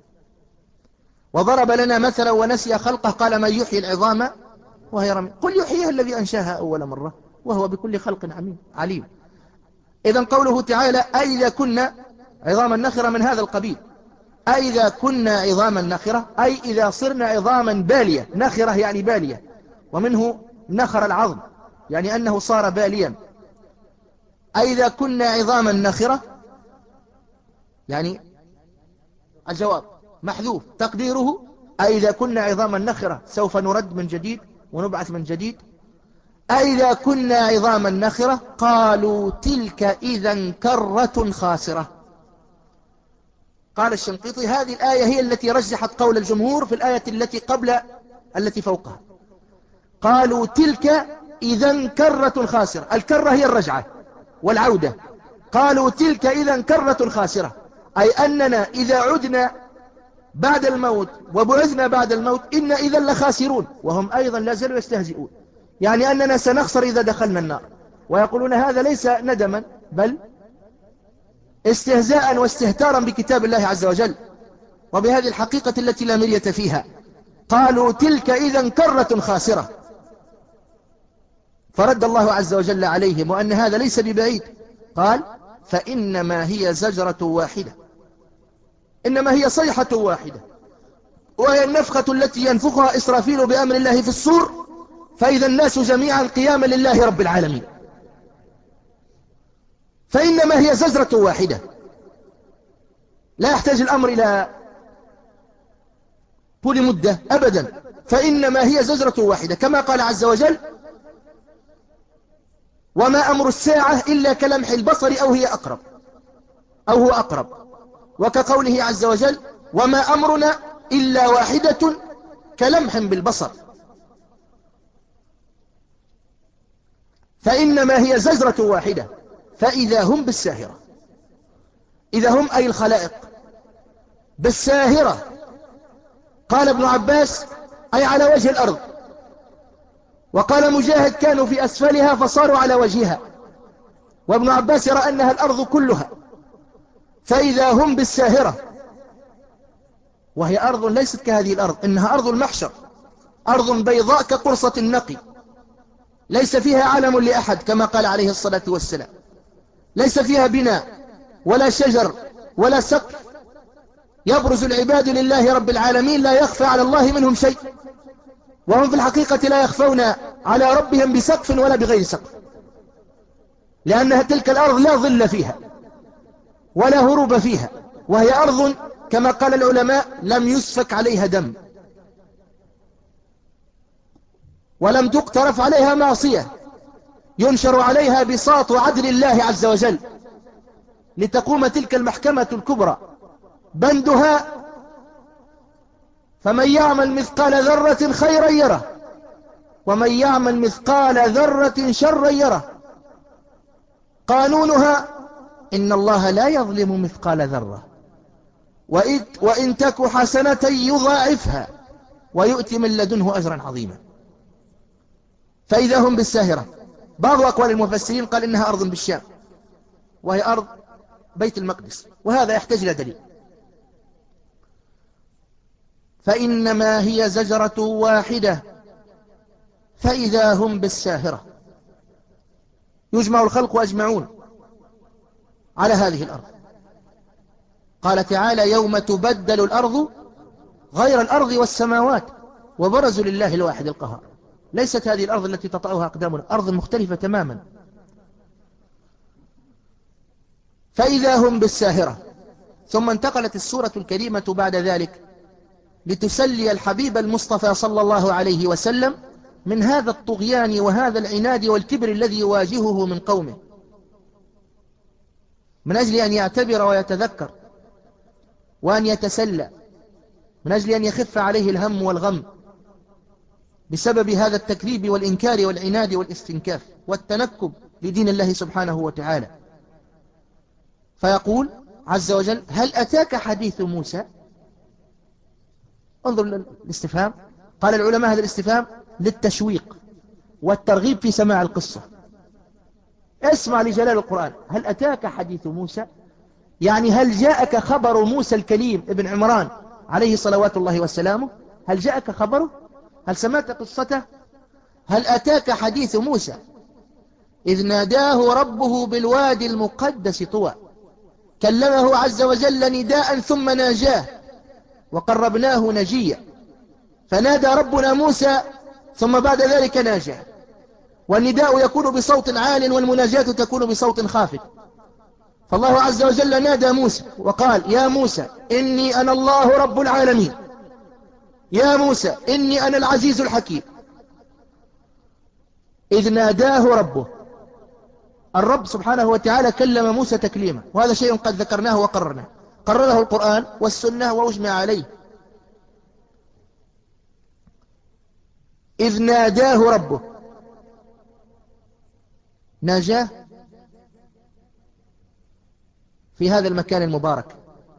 وضرب لنا مثلا ونسي خلقه قال من يحيي العظام وهي رميم، قل يحييها الذي أنشاها أول مرة وهو بكل خلق عليم. إذن قوله تعالى أئذا كنا عظاما نخرة من هذا القبيل، أئذا كنا عظاما نخرة أي إذا صرنا عظاما بالية، نخرة يعني بالية، ومنه نخر العظم يعني أنه صار باليا. أئذا كنا عظاما نخرة يعني الجواب محذوف تقديره أئذا كنا عظاما نخرة سوف نرد من جديد ونبعث من جديد. أئذا كنا عظاما نخرة قالوا تلك إذا كرة خاسرة. قال الشنقيطي هذه الآية هي التي رجحت قول الجمهور في الآية التي قبل التي فوقها. قالوا تلك إذا كرة خاسرة، الكرة هي الرجعة والعودة. قالوا تلك إذا كرة خاسرة أي أننا إذا عدنا بعد الموت وبعثنا بعد الموت إن إذا لخاسرون، وهم أيضا لا زالوا يستهزئون، يعني أننا سنخسر إذا دخلنا النار، ويقولون هذا ليس ندما بل استهزاء واستهتارا بكتاب الله عز وجل وبهذه الحقيقة التي لا مرية فيها. قالوا تلك إذا كرة خاسرة. فرد الله عز وجل عليهم وأن هذا ليس ببعيد، قال فإنما هي زجرة واحدة، إنما هي صيحة واحدة، وهي النفخة التي ينفخها إسرافيل بأمر الله في الصور، فإذا الناس جميعا قياما لله رب العالمين. فإنما هي زجرة واحدة، لا يحتاج الأمر إلى طول مدة أبدا، فإنما هي زجرة واحدة، كما قال عز وجل وما أمر الساعة إلا كلمح البصر أو هي أقرب أو هو أقرب، وكقوله عز وجل وما أمرنا إلا واحدة كلمح بالبصر. فإنما هي زجرة واحدة فإذا هم بالساهرة، إذا هم أي الخلائق بالساهرة. قال ابن عباس أي على وجه الأرض، وقال مجاهد كانوا في أسفلها فصاروا على وجهها، وابن عباس يرى أنها الأرض كلها. فإذا هم بالساهرة، وهي أرض ليست كهذه الأرض، إنها أرض المحشر، أرض بيضاء كقرصة النقي، ليس فيها علم لأحد كما قال عليه الصلاة والسلام، ليس فيها بناء ولا شجر ولا سقف، يبرز العباد لله رب العالمين لا يخفى على الله منهم شيء، وهم في الحقيقة لا يخفون على ربهم بسقف ولا بغير سقف، لأنها تلك الأرض لا ظل فيها ولا هروب فيها، وهي أرض كما قال العلماء لم يسفك عليها دم، ولم تقترف عليها معصية، ينشر عليها بساط عدل الله عز وجل لتقوم تلك المحكمة الكبرى. بندها فمن يعمل مثقال ذرة خيرا يره، ومن يعمل مثقال ذرة شرا يره. قانونها إن الله لا يظلم مثقال ذرة، وإن تك حسنة يضاعفها ويؤتي من لدنه أجرا عظيما. فإذا هم بالساهرة. بعض أقوال المفسرين قال إنها أرض بالشام، وهي أرض بيت المقدس، وهذا يحتاج إلى دليل. فإنما هي زجرة واحدة فإذا هم بالساهرة. يجمع الخلق أجمعون على هذه الأرض. قال تعالى يوم تبدل الأرض غير الأرض والسماوات وبرزوا لله الواحد القهار. ليست هذه الأرض التي تطأها أقدامنا، أرض مختلفة تماما. فإذا هم بالساهرة. ثم انتقلت السورة الكريمة بعد ذلك لتسلي الحبيب المصطفى صلى الله عليه وسلم من هذا الطغيان وهذا العناد والكبر الذي يواجهه من قومه، من أجل أن يعتبر ويتذكر وأن يتسلى، من أجل أن يخف عليه الهم والغم بسبب هذا التكذيب والإنكار والعناد والاستنكاف والتنكب لدين الله سبحانه وتعالى. فيقول عز وجل هل أتاك حديث موسى؟ انظر للاستفهام. قال العلماء هذا الاستفهام للتشويق والترغيب في سماع القصة. اسمع لجلال القرآن. هل أتاك حديث موسى؟ يعني هل جاءك خبر موسى الكليم ابن عمران عليه صلوات الله وسلامه؟ هل جاءك خبره؟ هل سمعت قصته؟ هل أتاك حديث موسى إذ ناداه ربه بالوادي المقدس طوى. كلمه عز وجل نداء ثم ناجاه وقربناه نجيا. فنادى ربنا موسى ثم بعد ذلك ناجاه، والنداء يكون بصوت عال والمناجاة تكون بصوت خافت. فالله عز وجل نادى موسى وقال يا موسى إني أنا الله رب العالمين، يا موسى إني أنا العزيز الحكيم. إذ ناداه ربه. الرب سبحانه وتعالى كلم موسى تكليما، وهذا شيء قد ذكرناه وقررناه، قرره القرآن والسنة وأجمع عليه. إذ ناداه ربه، ناجاه في هذا المكان المبارك،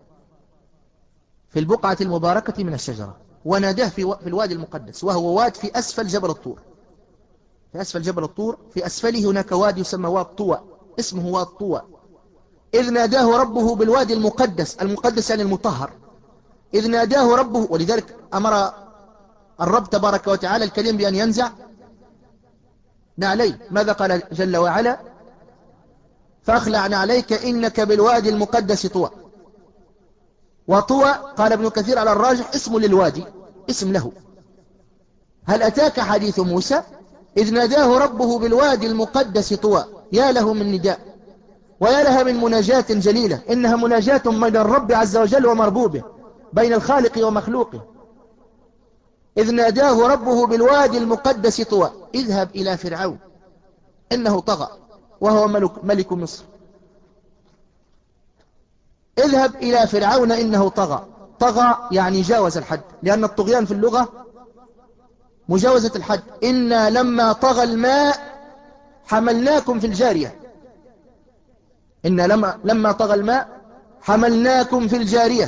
في البقعة المباركة من الشجرة، وناداه في الوادي المقدس، وهو واد في أسفل جبل الطور. في أسفل جبل الطور في أسفله هناك وادي يسمى واد طوى، اسمه واد طوى. إذ ناداه ربه بالوادي المقدس، المقدس يعني المطهر. إذ ناداه ربه، ولذلك أمر الرب تبارك وتعالى الكريم بأن ينزع نعليه. ماذا قال جل وعلا؟ فاخلع نعليك إنك بالوادي المقدس طوى. وطوى قال ابن كثير على الراجح اسم للوادي، اسم له. هل أتاك حديث موسى إذ ناداه ربه بالوادي المقدس طوى. يا له من نداء، ويا لها من مناجاة جليلة. إنها مناجاة بين الرب عز وجل ومربوبه، بين الخالق ومخلوقه. إذ ناداه ربه بالوادي المقدس طوى اذهب إلى فرعون إنه طغى وهو ملك, ملك مصر. اذهب إلى فرعون إنه طغى. طغى يعني جاوز الحد، لأن الطغيان في اللغة مجاوزة الحد. إنا لما طغى الماء حملناكم في الجارية. إنا لما, لما طغى الماء حملناكم في الجارية،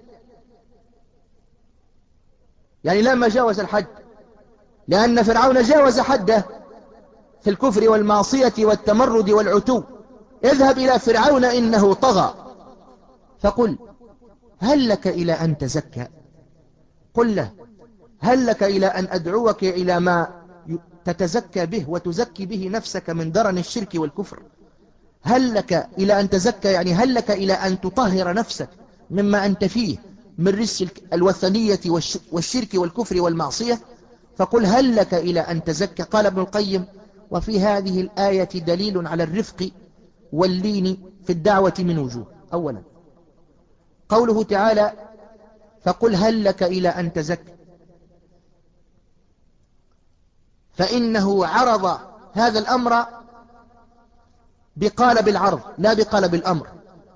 يعني لما جاوز الحد، لأن فرعون جاوز حده في الكفر والمعصية والتمرد والعتو. اذهب إلى فرعون إنه طغى فقل هل لك إلى أن تزكى. قل له هل لك إلى أن أدعوك إلى ما تتزكى به وتزكي به نفسك من درن الشرك والكفر. هل لك إلى أن تزكى يعني هل لك إلى أن تطهر نفسك مما أنت فيه من رجس الوثنية والشرك والكفر والمعصية. فقل هل لك إلى أن تزكى. قال ابن القيم وفي هذه الآية دليل على الرفق واللين في الدعوة من وجوه. أولا قوله تعالى فقل هل لك إلى أن تزكى، فإنه عرض هذا الأمر بقالب العرض لا بقالب الأمر،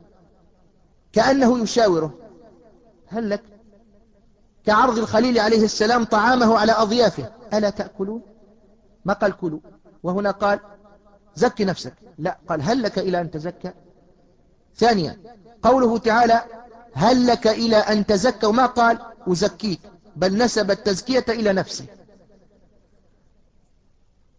كأنه يشاوره هل لك، كعرض الخليل عليه السلام طعامه على أضيافه ألا تأكلون. ما قال كلوا، وهنا قال زكي نفسك، لا قال هل لك إلى أن تزكى. ثانيا قوله تعالى هل لك إلى أن تزكى، وما قال أزكيك، بل نسب التزكية إلى نفسه.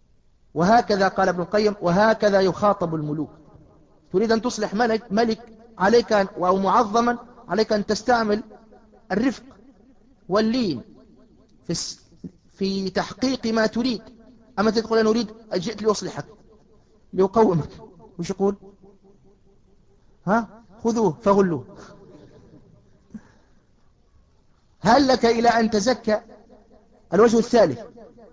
وهكذا قال ابن القيم وهكذا يخاطب الملوك. تريد أن تصلح ملك, ملك عليك أن أو معظما عليك أن تستعمل الرفق واللين في في تحقيق ما تريد. أما تدخل أنا أريد جئت لأصلحك لأقومك، وش يقول؟ ها خذوه فغلوه. هل لك إلى أن تزكى؟ الوجه الثالث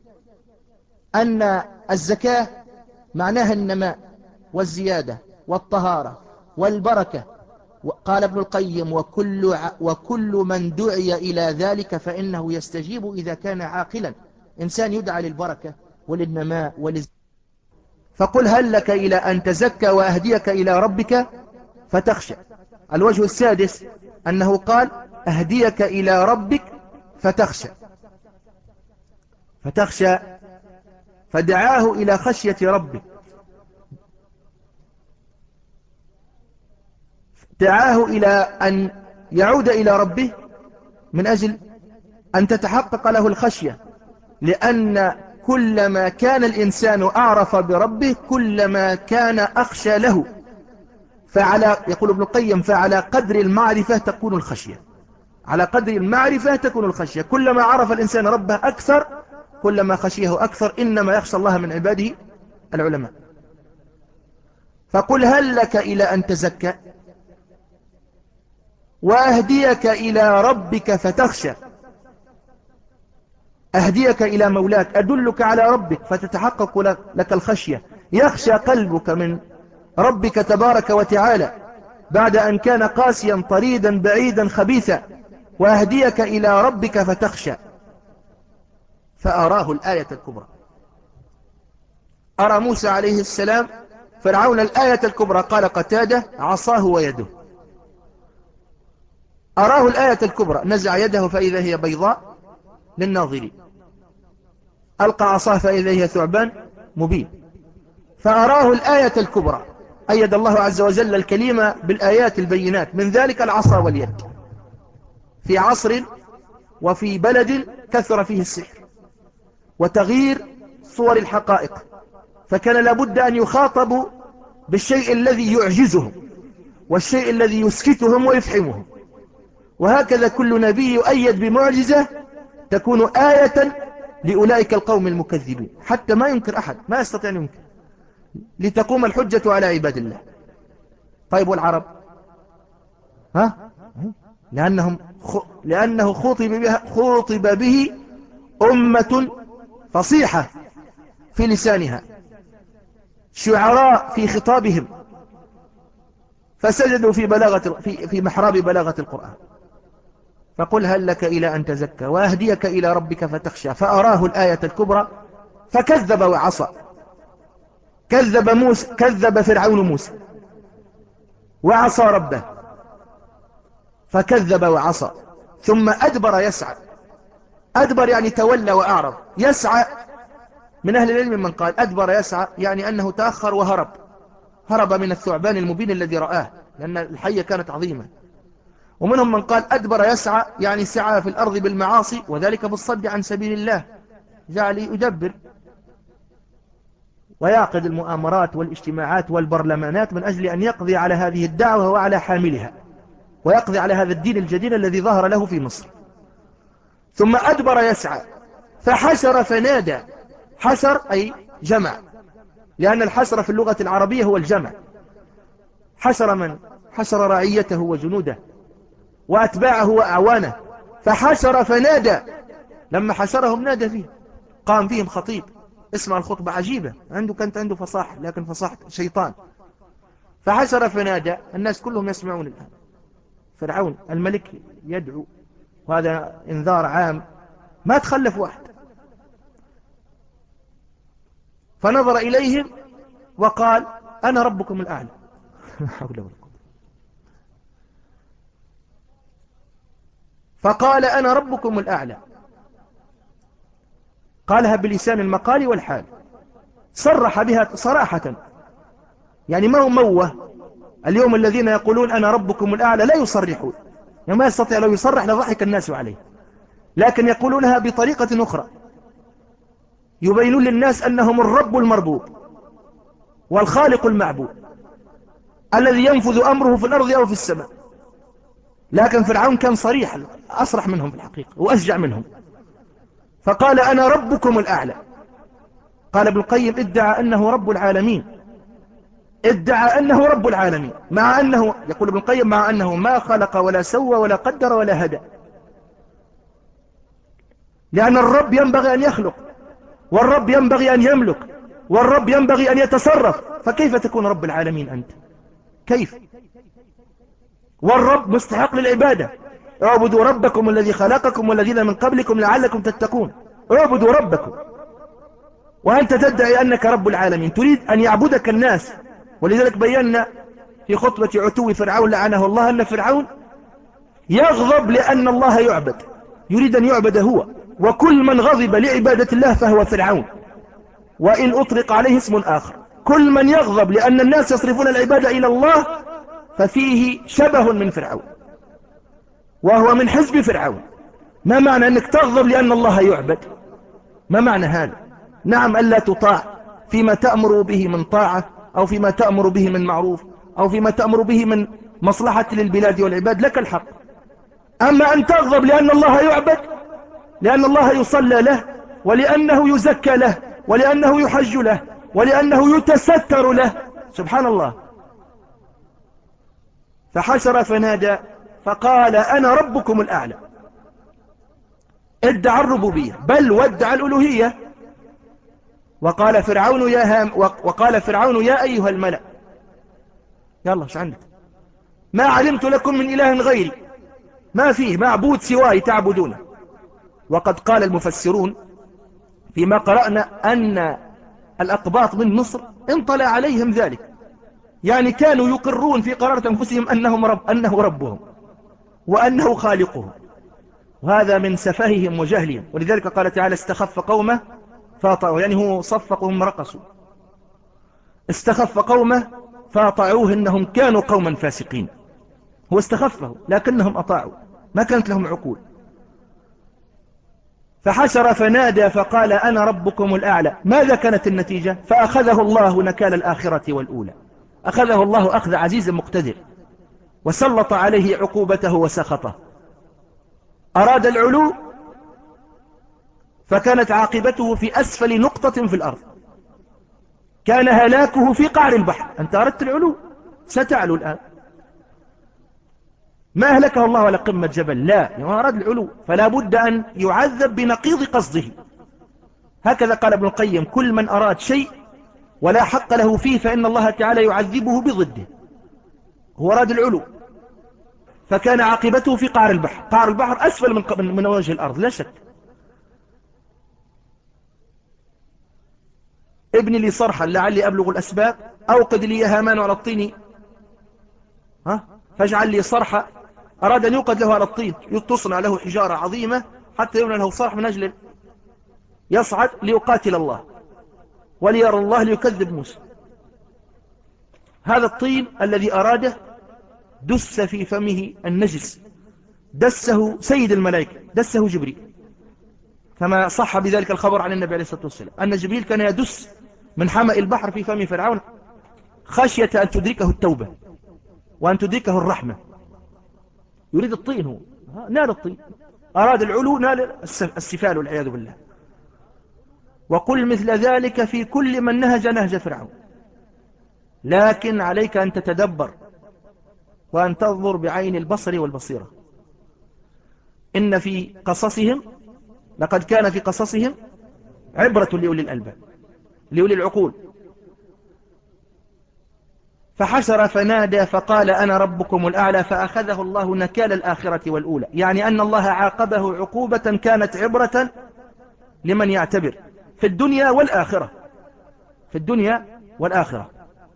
أن الزكاة معناها النماء والزيادة والطهارة والبركة. قال ابن القيم: وكل, وكل من دعي إلى ذلك فإنه يستجيب إذا كان عاقلا. إنسان يدعى للبركة وللنماء وللزيادة. فقل هل لك إلى أن تزكى وأهديك إلى ربك فتخشى. الوجه السادس أنه قال: أهديك إلى ربك فتخشى. فتخشى فدعاه إلى خشية ربه، دعاه إلى أن يعود إلى ربه من أجل أن تتحقق له الخشية، لأن كلما كان الإنسان أعرف بربه كلما كان أخشى له. فعلى يقول ابن القيم: فعلى قدر المعرفة تكون الخشية. على قدر المعرفة تكون الخشية. كلما عرف الإنسان ربه أكثر كلما خشيه أكثر. إنما يخشى الله من عباده العلماء. فقل هل لك إلى أن تزكى وأهديك إلى ربك فتخشى. أهديك إلى مولاك، أدلك على ربك فتتحقق لك الخشية. يخشى قلبك من ربك تبارك وتعالى بعد أن كان قاسيا طريدا بعيدا خبيثا. وأهديك إلى ربك فتخشى. فأراه الآية الكبرى. أرى موسى عليه السلام فرعون الآية الكبرى. قال قتادة: عصاه ويده. أراه الآية الكبرى، نزع يده فإذا هي بيضاء للناظرين، ألقى عصاه فإذا هي ثعبان مبين. فأراه الآية الكبرى. أيد الله عز وجل الكلمة بالآيات البينات، من ذلك العصا واليد، في عصر وفي بلد كثر فيه السحر وتغيير صور الحقائق، فكان لابد أن يخاطبوا بالشيء الذي يعجزهم والشيء الذي يسكتهم ويفحمهم. وهكذا كل نبي يؤيد بمعجزة تكون آية لأولئك القوم المكذبين، حتى ما ينكر أحد، ما يستطيع أن ينكر، لتقوم الحجة على عباد الله. طيب والعرب؟ ها؟ لأنهم خ... لأنه خوطب, بها... خوطب به أمة فصيحة في لسانها، شعراء في خطابهم، فسجدوا في بلاغة في في محراب بلاغة القرآن. فقل هل لك إلى أن تزكى وأهديك إلى ربك فتخشى. فأراه الآية الكبرى فكذب وعصى. كذب موسى، كذب فرعون موسى وعصى ربه، فكذب وعصى ثم أدبر يسعى. أدبر يعني تولى وأعرض. يسعى من أهل العلم من قال أدبر يسعى يعني أنه تأخر وهرب، هرب من الثعبان المبين الذي رآه، لأن الحية كانت عظيمة. ومنهم من قال أدبر يسعى يعني سعى في الأرض بالمعاصي، وذلك بالصد عن سبيل الله، جعل يدبر ويعقد المؤامرات والاجتماعات والبرلمانات من أجل أن يقضي على هذه الدعوة وعلى حاملها، ويقضي على هذا الدين الجديد الذي ظهر له في مصر. ثم أدبر يسعى فحشر فنادى. حشر أي جمع، لأن الحشر في اللغة العربية هو الجمع. حشر من؟ حشر رعيته وجنوده وأتباعه وأعوانه. فحشر فنادى، لما حشرهم نادى فيه، قام فيهم خطيب. اسمع الخطبة عجيبة، عنده كانت عنده فصاحة، لكن فصاحة شيطان. فحشر فنادى، الناس كلهم يسمعون الآن. فرعون الملك يدعو، وهذا انذار عام، ما تخلف واحد. فنظر إليهم وقال أنا ربكم الأعلى. حول ولا قوة. فقال أنا ربكم الأعلى، قالها بلسان المقال والحال، صرح بها صراحة، يعني ما هو موه. اليوم الذين يقولون أنا ربكم الأعلى لا يصرحون، يعني ما يستطيع لو يصرح لضحك الناس عليه، لكن يقولونها بطريقة أخرى، يبينون للناس أنهم الرب المربوب والخالق المعبود. الذي ينفذ أمره في الأرض أو في السماء. لكن فرعون كان صريح، أصرح منهم في الحقيقة وأشجع منهم، فقال أنا ربكم الأعلى. قال ابن القيم ادعى أنه رب العالمين، ادعى أنه رب العالمين، مع أنه، يقول ابن القيم، مع أنه ما خلق ولا سوى ولا قدر ولا هدى. لأن الرب ينبغي أن يخلق، والرب ينبغي أن يملك، والرب ينبغي أن يتصرف، فكيف تكون رب العالمين أنت؟ كيف؟ والرب مستحق للعبادة. اعبدوا ربكم الذي خلقكم والذين من قبلكم لعلكم تتقون. اعبدوا ربكم، وأنت تدعي أنك رب العالمين، تريد أن يعبدك الناس. ولذلك بينا في خطبة عتو فرعون لعنه الله أن فرعون يغضب لأن الله يعبد، يريد أن يعبد هو، وكل من غضب لعبادة الله فهو فرعون، وإن أطلق عليه اسم آخر. كل من يغضب لأن الناس يصرفون العبادة إلى الله ففيه شبه من فرعون، وهو من حزب فرعون. ما معنى أنك تغضب لأن الله يعبد؟ ما معنى هذا؟ نعم ألا تطاع فيما تأمر به من طاعة، أو فيما تأمر به من معروف، أو فيما تأمر به من مصلحة للبلاد والعباد، لك الحق. أما أن تغضب لأن الله يعبد، لأن الله يصلى له، ولأنه يزكى له، ولأنه يحج له، ولأنه يتستر له، سبحان الله. فحشر فنادى فقال أنا ربكم الأعلى. ادعى الربوبية، بل وادعى الألوهية. وقال فرعون يا هام وقال فرعون يا أيها الملأ، يلا ايش عندك؟ ما علمت لكم من إله غيري، ما فيه معبود سواي تعبدونه. وقد قال المفسرون فيما قرأنا أن الأقباط من مصر انطلع عليهم ذلك، يعني كانوا يقرون في قرارة أنفسهم أنهم رب أنه ربهم وأنه خالقهم، وهذا من سفههم وجهلهم. ولذلك قال تعالى استخف قومه فاطعوه، يعني هو صفقهم رقصوا. استخف قومه فاطعوه إنهم كانوا قوما فاسقين. هو استخفه لكنهم أطاعوا، ما كانت لهم عقول. فحشر فنادى فقال أنا ربكم الأعلى. ماذا كانت النتيجة؟ فأخذه الله نكال الآخرة والأولى. أخذه الله أخذ عزيز مقتدر، وسلط عليه عقوبته وسخطه. أراد العلو فكانت عاقبته في أسفل نقطة في الأرض، كان هلاكه في قعر البحر. أنت أردت العلو ستعلو الآن. ما أهلكه الله ولا قمة جبل، لا، يعني أراد العلو فلا بد أن يعذب بنقيض قصده. هكذا قال ابن القيم كل من أراد شيء ولا حق له فيه فإن الله تعالى يعذبه بضده. هو أراد العلو فكان عاقبته في قعر البحر. قعر البحر أسفل من, من وجه الأرض لا شك. ابن لي صرحا لعلي أبلغ الأسباب، أوقد لي يا هامان على الطين ها فاجعل لي صرحا. أراد أن يوقد له على الطين، تصنع له حجارة عظيمة حتى يبنى له صرح من أجل يصعد ليقاتل الله وليرى الله ليكذب موسى. هذا الطين الذي أراده دس في فمه النجس، دسه سيد الملائكة، دسه جبريل، كما صح بذلك الخبر عن النبي عليه الصلاة والسلام أن جبريل كان يدس من حمأ البحر في فم فرعون خشية أن تدركه التوبة وأن تدركه الرحمة. يريد الطين، هو نال الطين، أراد العلو نال السفال والعياذ بالله. وقل مثل ذلك في كل من نهج نهج فرعون، لكن عليك أن تتدبر وأن تنظر بعين البصر والبصيرة. إن في قصصهم لقد كان في قصصهم عبرة لأولي الألباب، لأولي العقول. فحشر فنادى فقال أنا ربكم الأعلى فأخذه الله نكال الآخرة والأولى، يعني أن الله عاقبه عقوبة كانت عبرة لمن يعتبر في الدنيا والآخرة، في الدنيا والآخرة.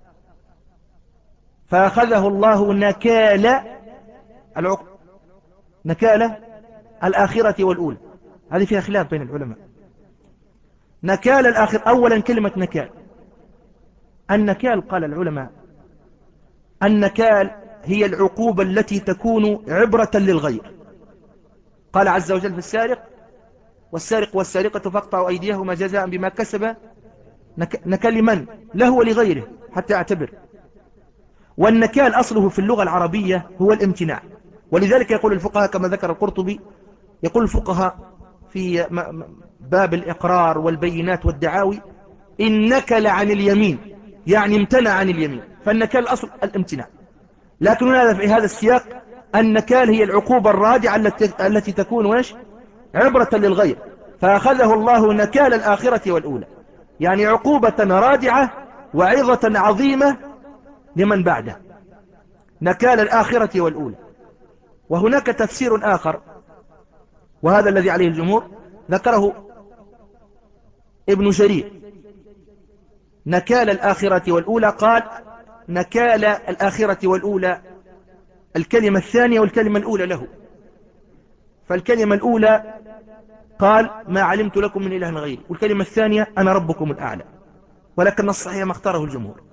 فأخذه الله نكال العقوبة، نكال الآخرة والأولى. هذه فيها خلاف بين العلماء. نكال الآخرة، أولا كلمة نكال، النكال قال العلماء النكال هي العقوبة التي تكون عبرة للغير. قال عز وجل في السارق والسارق والسارقة فاقطعوا أيديهما جزاء بما كسب. نكال لمن؟ له ولغيره حتى يعتبر. والنكال أصله في اللغة العربية هو الامتناع. ولذلك يقول الفقهاء كما ذكر القرطبي، يقول الفقهاء في باب الإقرار والبينات والدعاوي: إنك لعن اليمين، يعني امتنع عن اليمين، فالنكال الأصل الامتناع. لكن هذا في هذا السياق النكال هي العقوبة الرادعة التي, التي تكون وش عبرة للغير، فأخذه الله نكال الآخرة والأولى، يعني عقوبة رادعة وعظة عظيمة لمن بعده، نكال الآخرة والأولى. وهناك تفسير آخر، وهذا الذي عليه الجمهور، ذكره ابن جرير: نكال الآخرة والأولى، قال: نكال الآخرة والأولى الكلمة الثانية والكلمة الأولى له. فالكلمة الأولى قال: ما علمت لكم من إله غيري، والكلمة الثانية: أنا ربكم الأعلى. ولكن الصحيح ما اختاره الجمهور.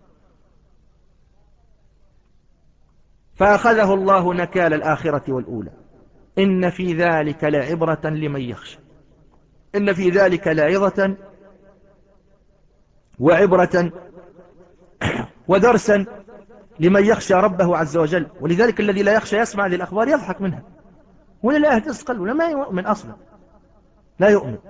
فأخذه الله نكال الآخرة والأولى. إن في ذلك لعبرة لمن يخشى، إن في ذلك لعظة وعبرة ودرسا لمن يخشى ربه عز وجل. ولذلك الذي لا يخشى يسمع هذه الأخبار يضحك منها، ولا لا يهتز قلبه، ولا ما يؤمن أصلا، لا يؤمن.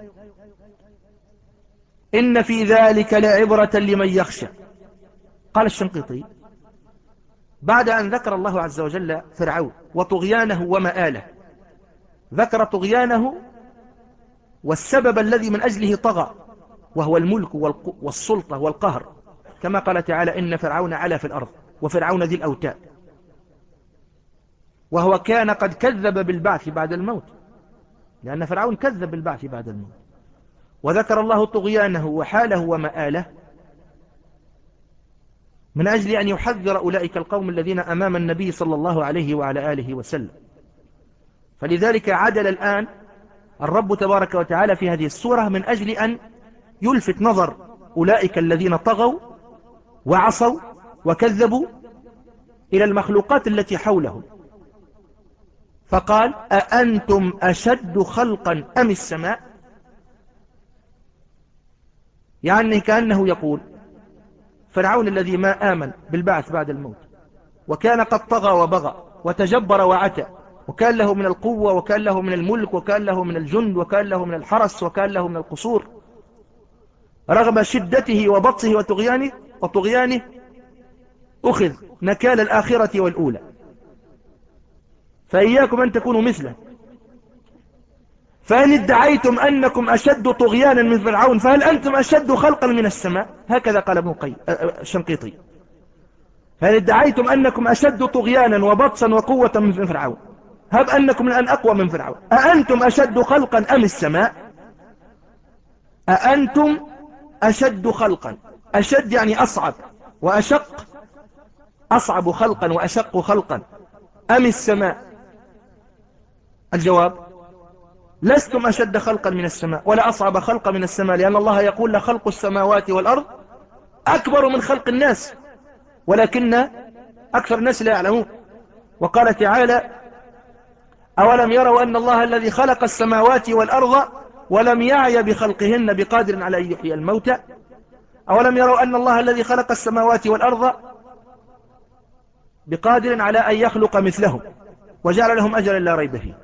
إن في ذلك لعبرة لمن يخشى. قال الشنقيطي بعد أن ذكر الله عز وجل فرعون وطغيانه ومآله، ذكر طغيانه والسبب الذي من أجله طغى، وهو الملك والسلطة والقهر، كما قال تعالى: إن فرعون علا في الأرض وفرعون ذي الأوتاد، وهو كان قد كذب بالبعث بعد الموت، لأن فرعون كذب بالبعث بعد الموت. وذكر الله طغيانه وحاله ومآله من أجل أن يحذر أولئك القوم الذين أمام النبي صلى الله عليه وعلى آله وسلم. فلذلك عدل الآن الرب تبارك وتعالى في هذه السورة من أجل أن يلفت نظر أولئك الذين طغوا وعصوا وكذبوا إلى المخلوقات التي حولهم، فقال: أأنتم أشد خلقا أم السماء؟ يعني كأنه يقول فرعون الذي ما آمن بالبعث بعد الموت، وكان قد طغى وبغى وتجبر وعتى، وكان له من القوة وكان له من الملك وكان له من الجند وكان له من الحرس وكان له من القصور، رغم شدته وبطشه وطغيانه وطغيانه أخذ نكال الآخرة والأولى. فإياكم أن تكونوا مثله، فإن ادعيتم أنكم أشد طغيانا من فرعون فهل أنتم أشد خلقا من السماء؟ هكذا قال ابن قيم الشنقيطي: فإن ادعيتم أنكم أشد طغيانا وبطشا وقوة من فرعون هب أنكم الآن أقوى من فرعون. أأنتم أشد خلقا أم السماء؟ أأنتم أشد خلقا، أشد يعني أصعب وأشق، أصعب خلقا وأشق خلقا، أم السماء؟ الجواب: لستم أشد خلقا من السماء ولا أصعب خلقا من السماء، لأن الله يقول: لخلق السماوات والأرض أكبر من خلق الناس ولكن أكثر الناس لا يعلمون. وقال تعالى: أولم يروا أن الله الذي خلق السماوات والأرض ولم يعي بخلقهن بقادر على أن يحيي الموتى؟ أولم يروا أن الله الذي خلق السماوات والأرض بقادر على أن يخلق مثلهم وجعل لهم أجلا لا ريب فيه.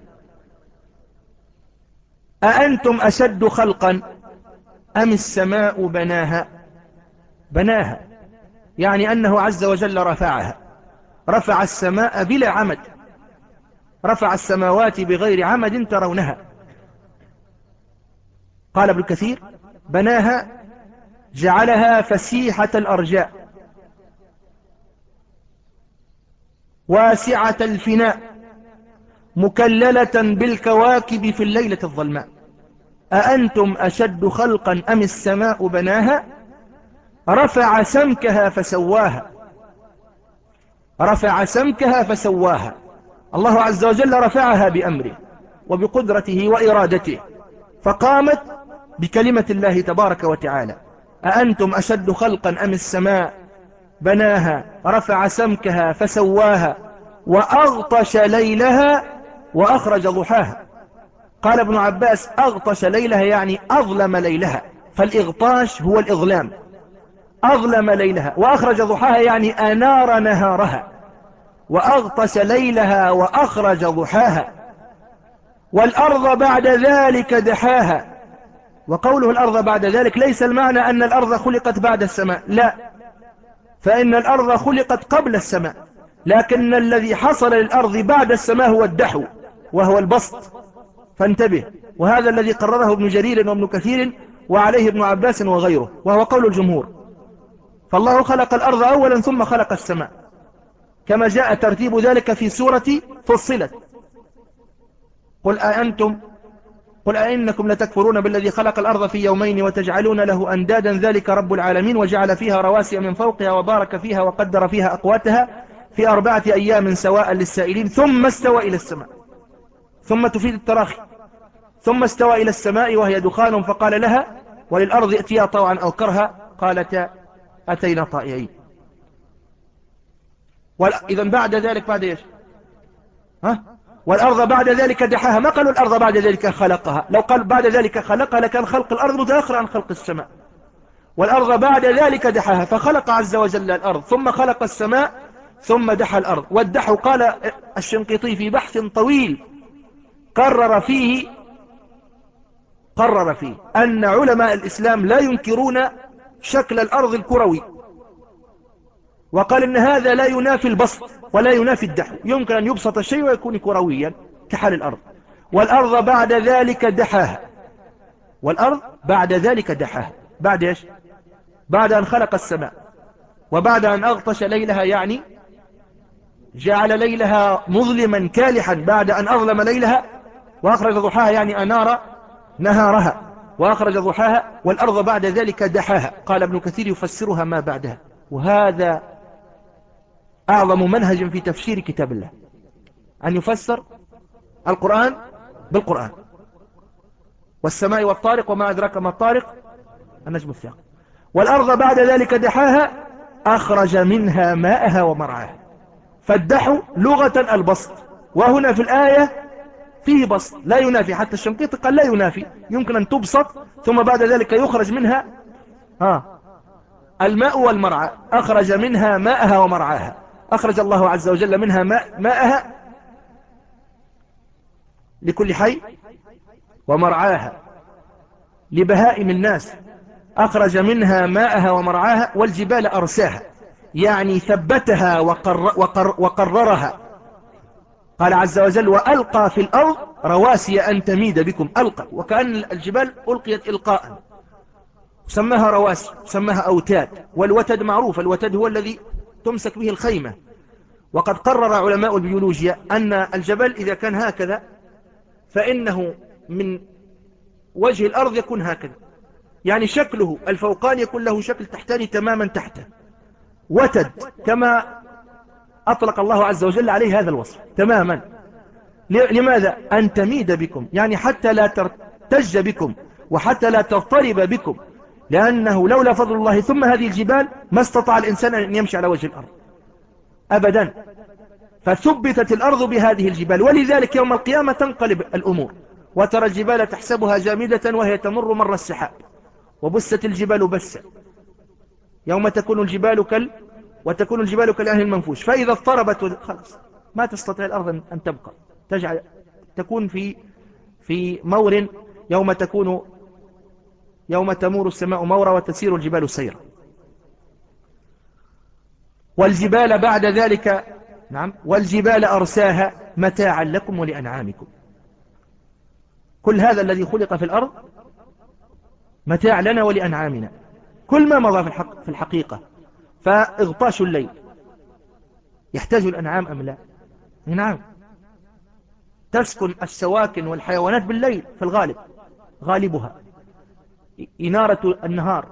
أأنتم أشد خلقا أم السماء بناها؟ بناها يعني أنه عز وجل رفعها، رفع السماء بلا عمد، رفع السماوات بغير عمد ترونها. قال ابن كثير: بناها جعلها فسيحة الأرجاء واسعة الفناء مكللة بالكواكب في الليلة الظلماء. أأنتم أشد خلقا أم السماء بناها؟ رفع سمكها فسواها، رفع سمكها فسواها. الله عز وجل رفعها بأمره وبقدرته وإرادته، فقامت بكلمة الله تبارك وتعالى. أأنتم أشد خلقا أم السماء بناها رفع سمكها فسواها وأغطش ليلها وأخرج ضحاها. قال ابن عباس: أغطش ليلها يعني أظلم ليلها، فالإغطاش هو الإظلام، أظلم ليلها وأخرج ضحاها يعني أنار نهارها، وأغطش ليلها وأخرج ضحاها، والأرض بعد ذلك دحاها. وقوله الأرض بعد ذلك ليس المعنى أن الأرض خلقت بعد السماء، لا، فإن الأرض خلقت قبل السماء، لكن الذي حصل للأرض بعد السماء هو الدحو وهو البسط، فانتبه. وهذا الذي قرره ابن جرير وابن كثير وعليه ابن عباس وغيره، وهو قول الجمهور. فالله خلق الأرض أولا ثم خلق السماء، كما جاء ترتيب ذلك في سورة فصلت. قل أأنتم قل أئنكم لتكفرون بالذي خلق الأرض في يومين وتجعلون له أندادا ذلك رب العالمين وجعل فيها رواسي من فوقها وبارك فيها وقدر فيها أقواتها في أربعة أيام سواء للسائلين ثم استوى إلى السماء، ثم تفيد التراخي، ثم استوى إلى السماء وهي دخان فقال لها وللأرض ائتيا طوعا أو كرها قالتا أتينا طائعين. إذا بعد ذلك بعد إيش؟ ها؟ والأرض بعد ذلك دحاها، ما قالوا الأرض بعد ذلك خلقها، لو قال بعد ذلك خلقها لكان خلق الأرض متأخر عن خلق السماء. والأرض بعد ذلك دحاها، فخلق عز وجل الأرض ثم خلق السماء ثم دحى الأرض. والدحو قال الشنقيطي في بحث طويل قرر فيه قرر فيه أن علماء الإسلام لا ينكرون شكل الأرض الكروي، وقال إن هذا لا ينافي البسط ولا ينافي الدحو، يمكن أن يبسط الشيء ويكون كرويا كحال الأرض. والأرض بعد ذلك دحاها، والأرض بعد ذلك دحاها بعد إيش؟ بعد أن خلق السماء وبعد أن أغطش ليلها، يعني جعل ليلها مظلما كالحا بعد أن أظلم ليلها، وأخرج ضحاها يعني أنار نهارها وأخرج ضحاها. والأرض بعد ذلك دحاها، قال ابن كثير يفسرها ما بعدها، وهذا أعظم منهج في تفسير كتاب الله، أن يفسر القرآن بالقرآن. والسماء والطارق وما أدراك ما الطارق النجم الثاقب. والأرض بعد ذلك دحاها أخرج منها ماءها ومرعاها. فالدحو لغة البسط، وهنا في الآية فيه بسط لا ينافي، حتى الشنقيطي قال لا ينافي، يمكن أن تبسط ثم بعد ذلك يخرج منها ها الماء والمرعى. أخرج منها ماءها ومرعاها، أخرج الله عز وجل منها ماء ماءها لكل حي، ومرعاها لبهائم الناس. أخرج منها ماءها ومرعاها. والجبال أرساها يعني ثبتها وقر وقر وقررها. قال عز وجل وألقى في الأرض رواسي أن تميد بكم. ألقى، وكأن الجبال ألقيت إلقاء، سماها رواسي سماها أوتاد. والوتد معروف، الوتد هو الذي تمسك به الخيمة. وقد قرر علماء البيولوجيا أن الجبل إذا كان هكذا فإنه من وجه الأرض يكون هكذا، يعني شكله الفوقاني يكون له شكل تحتاني تماما تحته، وتد كما أطلق الله عز وجل عليه هذا الوصف تماما. لماذا؟ أن تميد بكم، يعني حتى لا ترتج بكم وحتى لا تضطرب بكم، لأنه لولا فضل الله ثم هذه الجبال ما استطاع الإنسان أن يمشي على وجه الأرض أبدا. فثبتت الأرض بهذه الجبال، ولذلك يوم القيامة تنقلب الأمور، وترى الجبال تحسبها جامدة وهي تمر مر السحاب، وبست الجبال بسا، يوم تكون الجبال كال وتكون الجبال كالعهن المنفوش، فإذا اضطربت خلاص ما تستطيع الأرض أن تبقى، تجعل تكون في في مور، يوم تكون يوم تمور السماء مورا وتسير الجبال سيرا. والجبال بعد ذلك نعم والجبال أرساها متاعا لكم ولأنعامكم. كل هذا الذي خلق في الأرض متاع لنا ولأنعامنا، كل ما مضى في, الحق في الحقيقة. فإغطاش الليل يحتاج الأنعام أم لا؟ نعم، تسكن السواكن والحيوانات بالليل في الغالب، غالبها إنارة النهار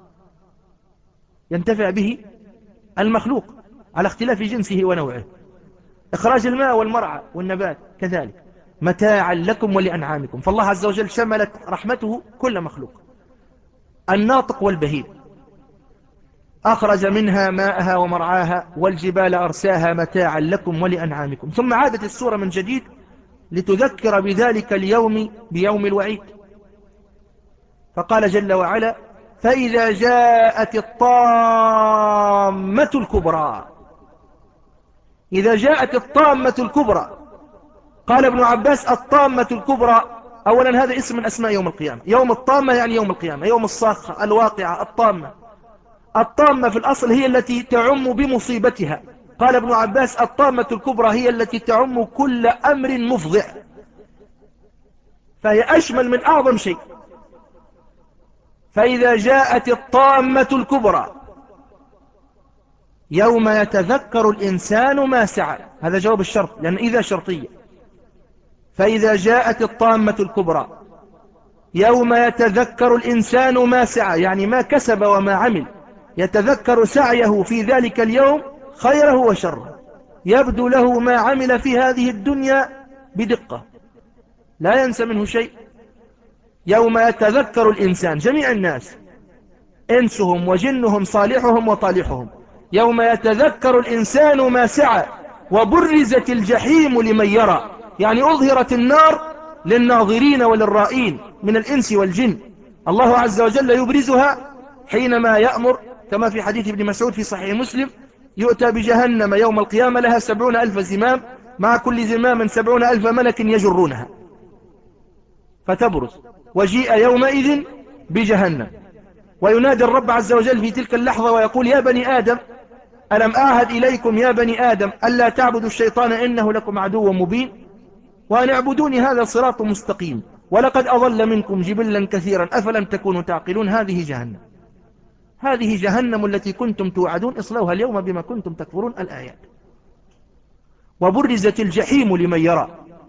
ينتفع به المخلوق على اختلاف جنسه ونوعه. إخراج الماء والمرعى والنبات كذلك متاعا لكم ولأنعامكم. فالله عز وجل شملت رحمته كل مخلوق، الناطق والبهيم. أخرج منها ماءها ومرعاها والجبال أرساها متاعا لكم ولأنعامكم. ثم عادت السورة من جديد لتذكر بذلك اليوم بيوم الوعيد، فقال جل وعلا فإذا جاءت الطامة الكبرى. إذا جاءت الطامة الكبرى، قال ابن عباس الطامة الكبرى أولا هذا اسم من أسماء يوم القيامة. يوم الطامة يعني يوم القيامة، يوم الصاخة الواقعة الطامة. الطامة في الأصل هي التي تعم بمصيبتها. قال ابن عباس الطامة الكبرى هي التي تعم كل أمر مفضع، فهي أشمل من أعظم شيء. فإذا جاءت الطامة الكبرى يوم يتذكر الإنسان ما سعى، هذا جواب الشرط لأن إذا شرطية. فإذا جاءت الطامة الكبرى يوم يتذكر الإنسان ما سعى، يعني ما كسب وما عمل، يتذكر سعيه في ذلك اليوم خيره وشره، يبدو له ما عمل في هذه الدنيا بدقة لا ينسى منه شيء. يوم يتذكر الإنسان، جميع الناس إنسهم وجنهم صالحهم وطالحهم، يوم يتذكر الإنسان ما سعى وبرزت الجحيم لمن يرى، يعني أظهرت النار للناظرين وللرائين من الإنس والجن. الله عز وجل يبرزها حينما يأمر كما في حديث ابن مسعود في صحيح مسلم: يؤتى بجهنم يوم القيامة لها سبعون ألف زمام، مع كل زمام سبعون ألف ملك يجرونها، فتبرز. وجيء يومئذ بجهنم، وينادي الرب عز وجل في تلك اللحظة ويقول: يا بني آدم ألم أعهد إليكم يا بني آدم ألا تعبدوا الشيطان إنه لكم عدو مبين وأن اعبدوني هذا صراط مستقيم ولقد أضل منكم جبلا كثيرا أفلم تكونوا تعقلون. هذه جهنم، هذه جهنم التي كنتم توعدون اصلوها اليوم بما كنتم تكفرون. الآيات. وبرزت الجحيم لمن يرى.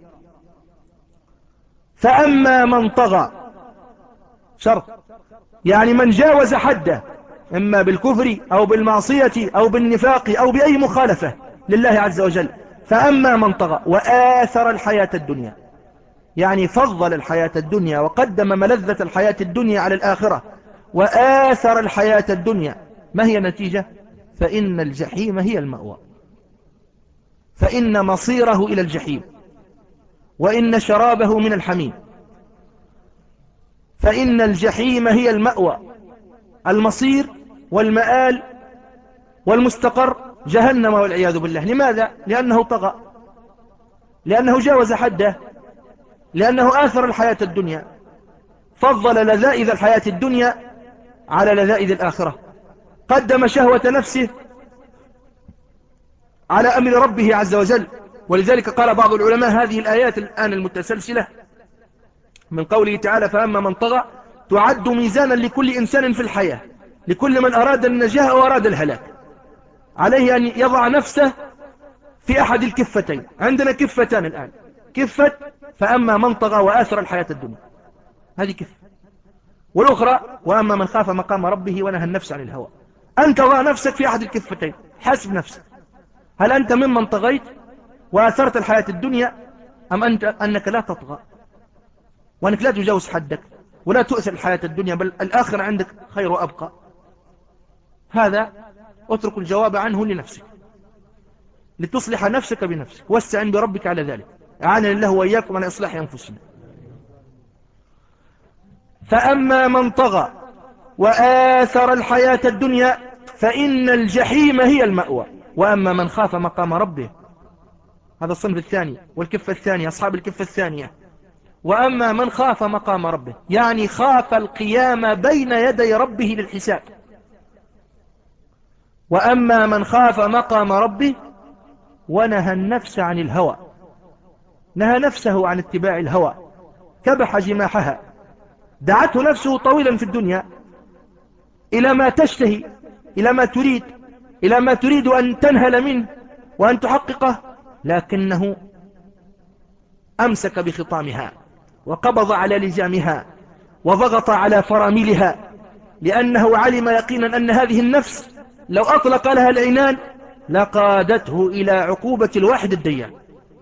فأما من طغى، شرط، يعني من جاوز حده إما بالكفر أو بالمعصية أو بالنفاق أو بأي مخالفة لله عز وجل. فأما من طغى وآثر الحياة الدنيا، يعني فضل الحياة الدنيا وقدم ملذة الحياة الدنيا على الآخرة، وآثر الحياة الدنيا، ما هي النتيجة؟ فإن الجحيم هي المأوى، فإن مصيره إلى الجحيم، وإن شرابه من الحميم. فإن الجحيم هي المأوى، المصير والمآل والمستقر جهنم والعياذ بالله. لماذا؟ لأنه طغى، لأنه جاوز حده، لأنه آثر الحياة الدنيا، فضل لذائذ الحياة الدنيا على لذائذ الآخرة، قدم شهوة نفسه على أمر ربه عز وجل. ولذلك قال بعض العلماء هذه الآيات الآن المتسلسلة من قوله تعالى: فأما من طغى، تعد ميزانا لكل إنسان في الحياة، لكل من أراد النجاة وأراد الهلاك، عليه أن يضع نفسه في أحد الكفتين. عندنا كفتان الآن: كفة فأما من طغى وآثر الحياة الدنيا، هذه كفة، والأخرى وأما من خاف مقام ربه ونهى النفس عن الهوى. أنت ضع نفسك في أحد الكفتين، حاسب نفسك، هل أنت ممن طغيت وآثرت الحياة الدنيا، أم أنت أنك لا تطغى وأنك لا تجاوز حدك ولا تؤثر الحياة الدنيا، بل الآخرة عندك خير وأبقى؟ هذا اترك الجواب عنه لنفسك، لتصلح نفسك بنفسك، واستعن بربك على ذلك. أعانني الله وإياكم على إصلاح أنفسنا. فأما من طغى وآثر الحياة الدنيا فإن الجحيم هي المأوى، وأما من خاف مقام ربه، هذا الصنف الثاني والكفة الثانية، أصحاب الكفة الثانية. وأما من خاف مقام ربه يعني خاف القيام بين يدي ربه للحساب. وأما من خاف مقام ربه ونهى النفس عن الهوى، نهى نفسه عن اتباع الهوى، كبح جماحها، دعته نفسه طويلا في الدنيا إلى ما تشتهي، إلى ما تريد، إلى ما تريد أن تنهل منه وأن تحققه، لكنه أمسك بخطامها وقبض على لجامها وضغط على فراملها، لأنه علم يقينا أن هذه النفس لو أطلق لها العنان لقادته إلى عقوبة الواحد الديان،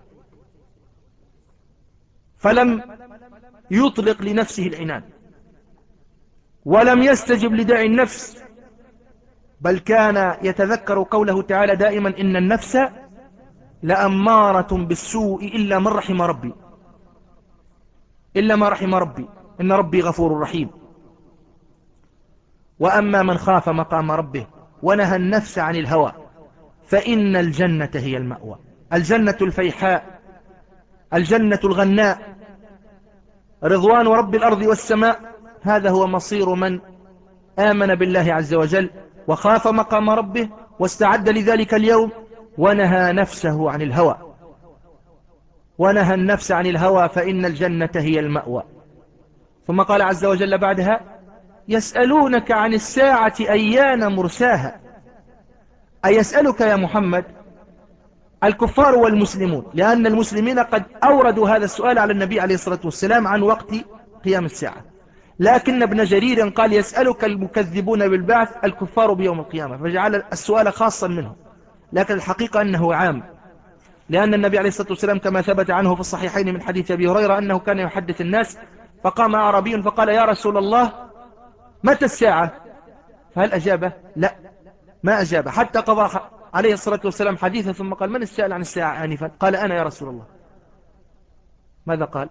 فلم يطلق لنفسه العنان ولم يستجب لداعي النفس، بل كان يتذكر قوله تعالى دائما: إن النفس لأمارة بالسوء إلا من رحم ربي، إلا ما رحم ربي، إن ربي غفور رحيم. وأما من خاف مقام ربه ونهى النفس عن الهوى فإن الجنة هي المأوى. الجنة الفيحاء، الجنة الغناء، رضوان رب الأرض والسماء، هذا هو مصير من آمن بالله عز وجل وخاف مقام ربه واستعد لذلك اليوم ونهى نفسه عن الهوى. ونهى النفس عن الهوى فإن الجنة هي المأوى. ثم قال عز وجل بعدها: يسألونك عن الساعة أيان مرساها. أي يسألك يا محمد الكفار والمسلمون، لأن المسلمين قد أوردوا هذا السؤال على النبي عليه الصلاة والسلام عن وقت قيام الساعة، لكن ابن جرير قال: يسألك المكذبون بالبعث الكفار بيوم القيامة، فجعل السؤال خاصا منهم، لكن الحقيقة أنه عام، لأن النبي عليه الصلاة والسلام كما ثبت عنه في الصحيحين من حديث أبي هريرة أنه كان يحدث الناس فقام أعرابي فقال: يا رسول الله متى الساعة؟ فهل أجابه؟ لا، ما أجاب، حتى قضى عليه الصلاة والسلام حديثا ثم قال: من السائل عن الساعة آنفا؟ قال: أنا يا رسول الله. ماذا قال؟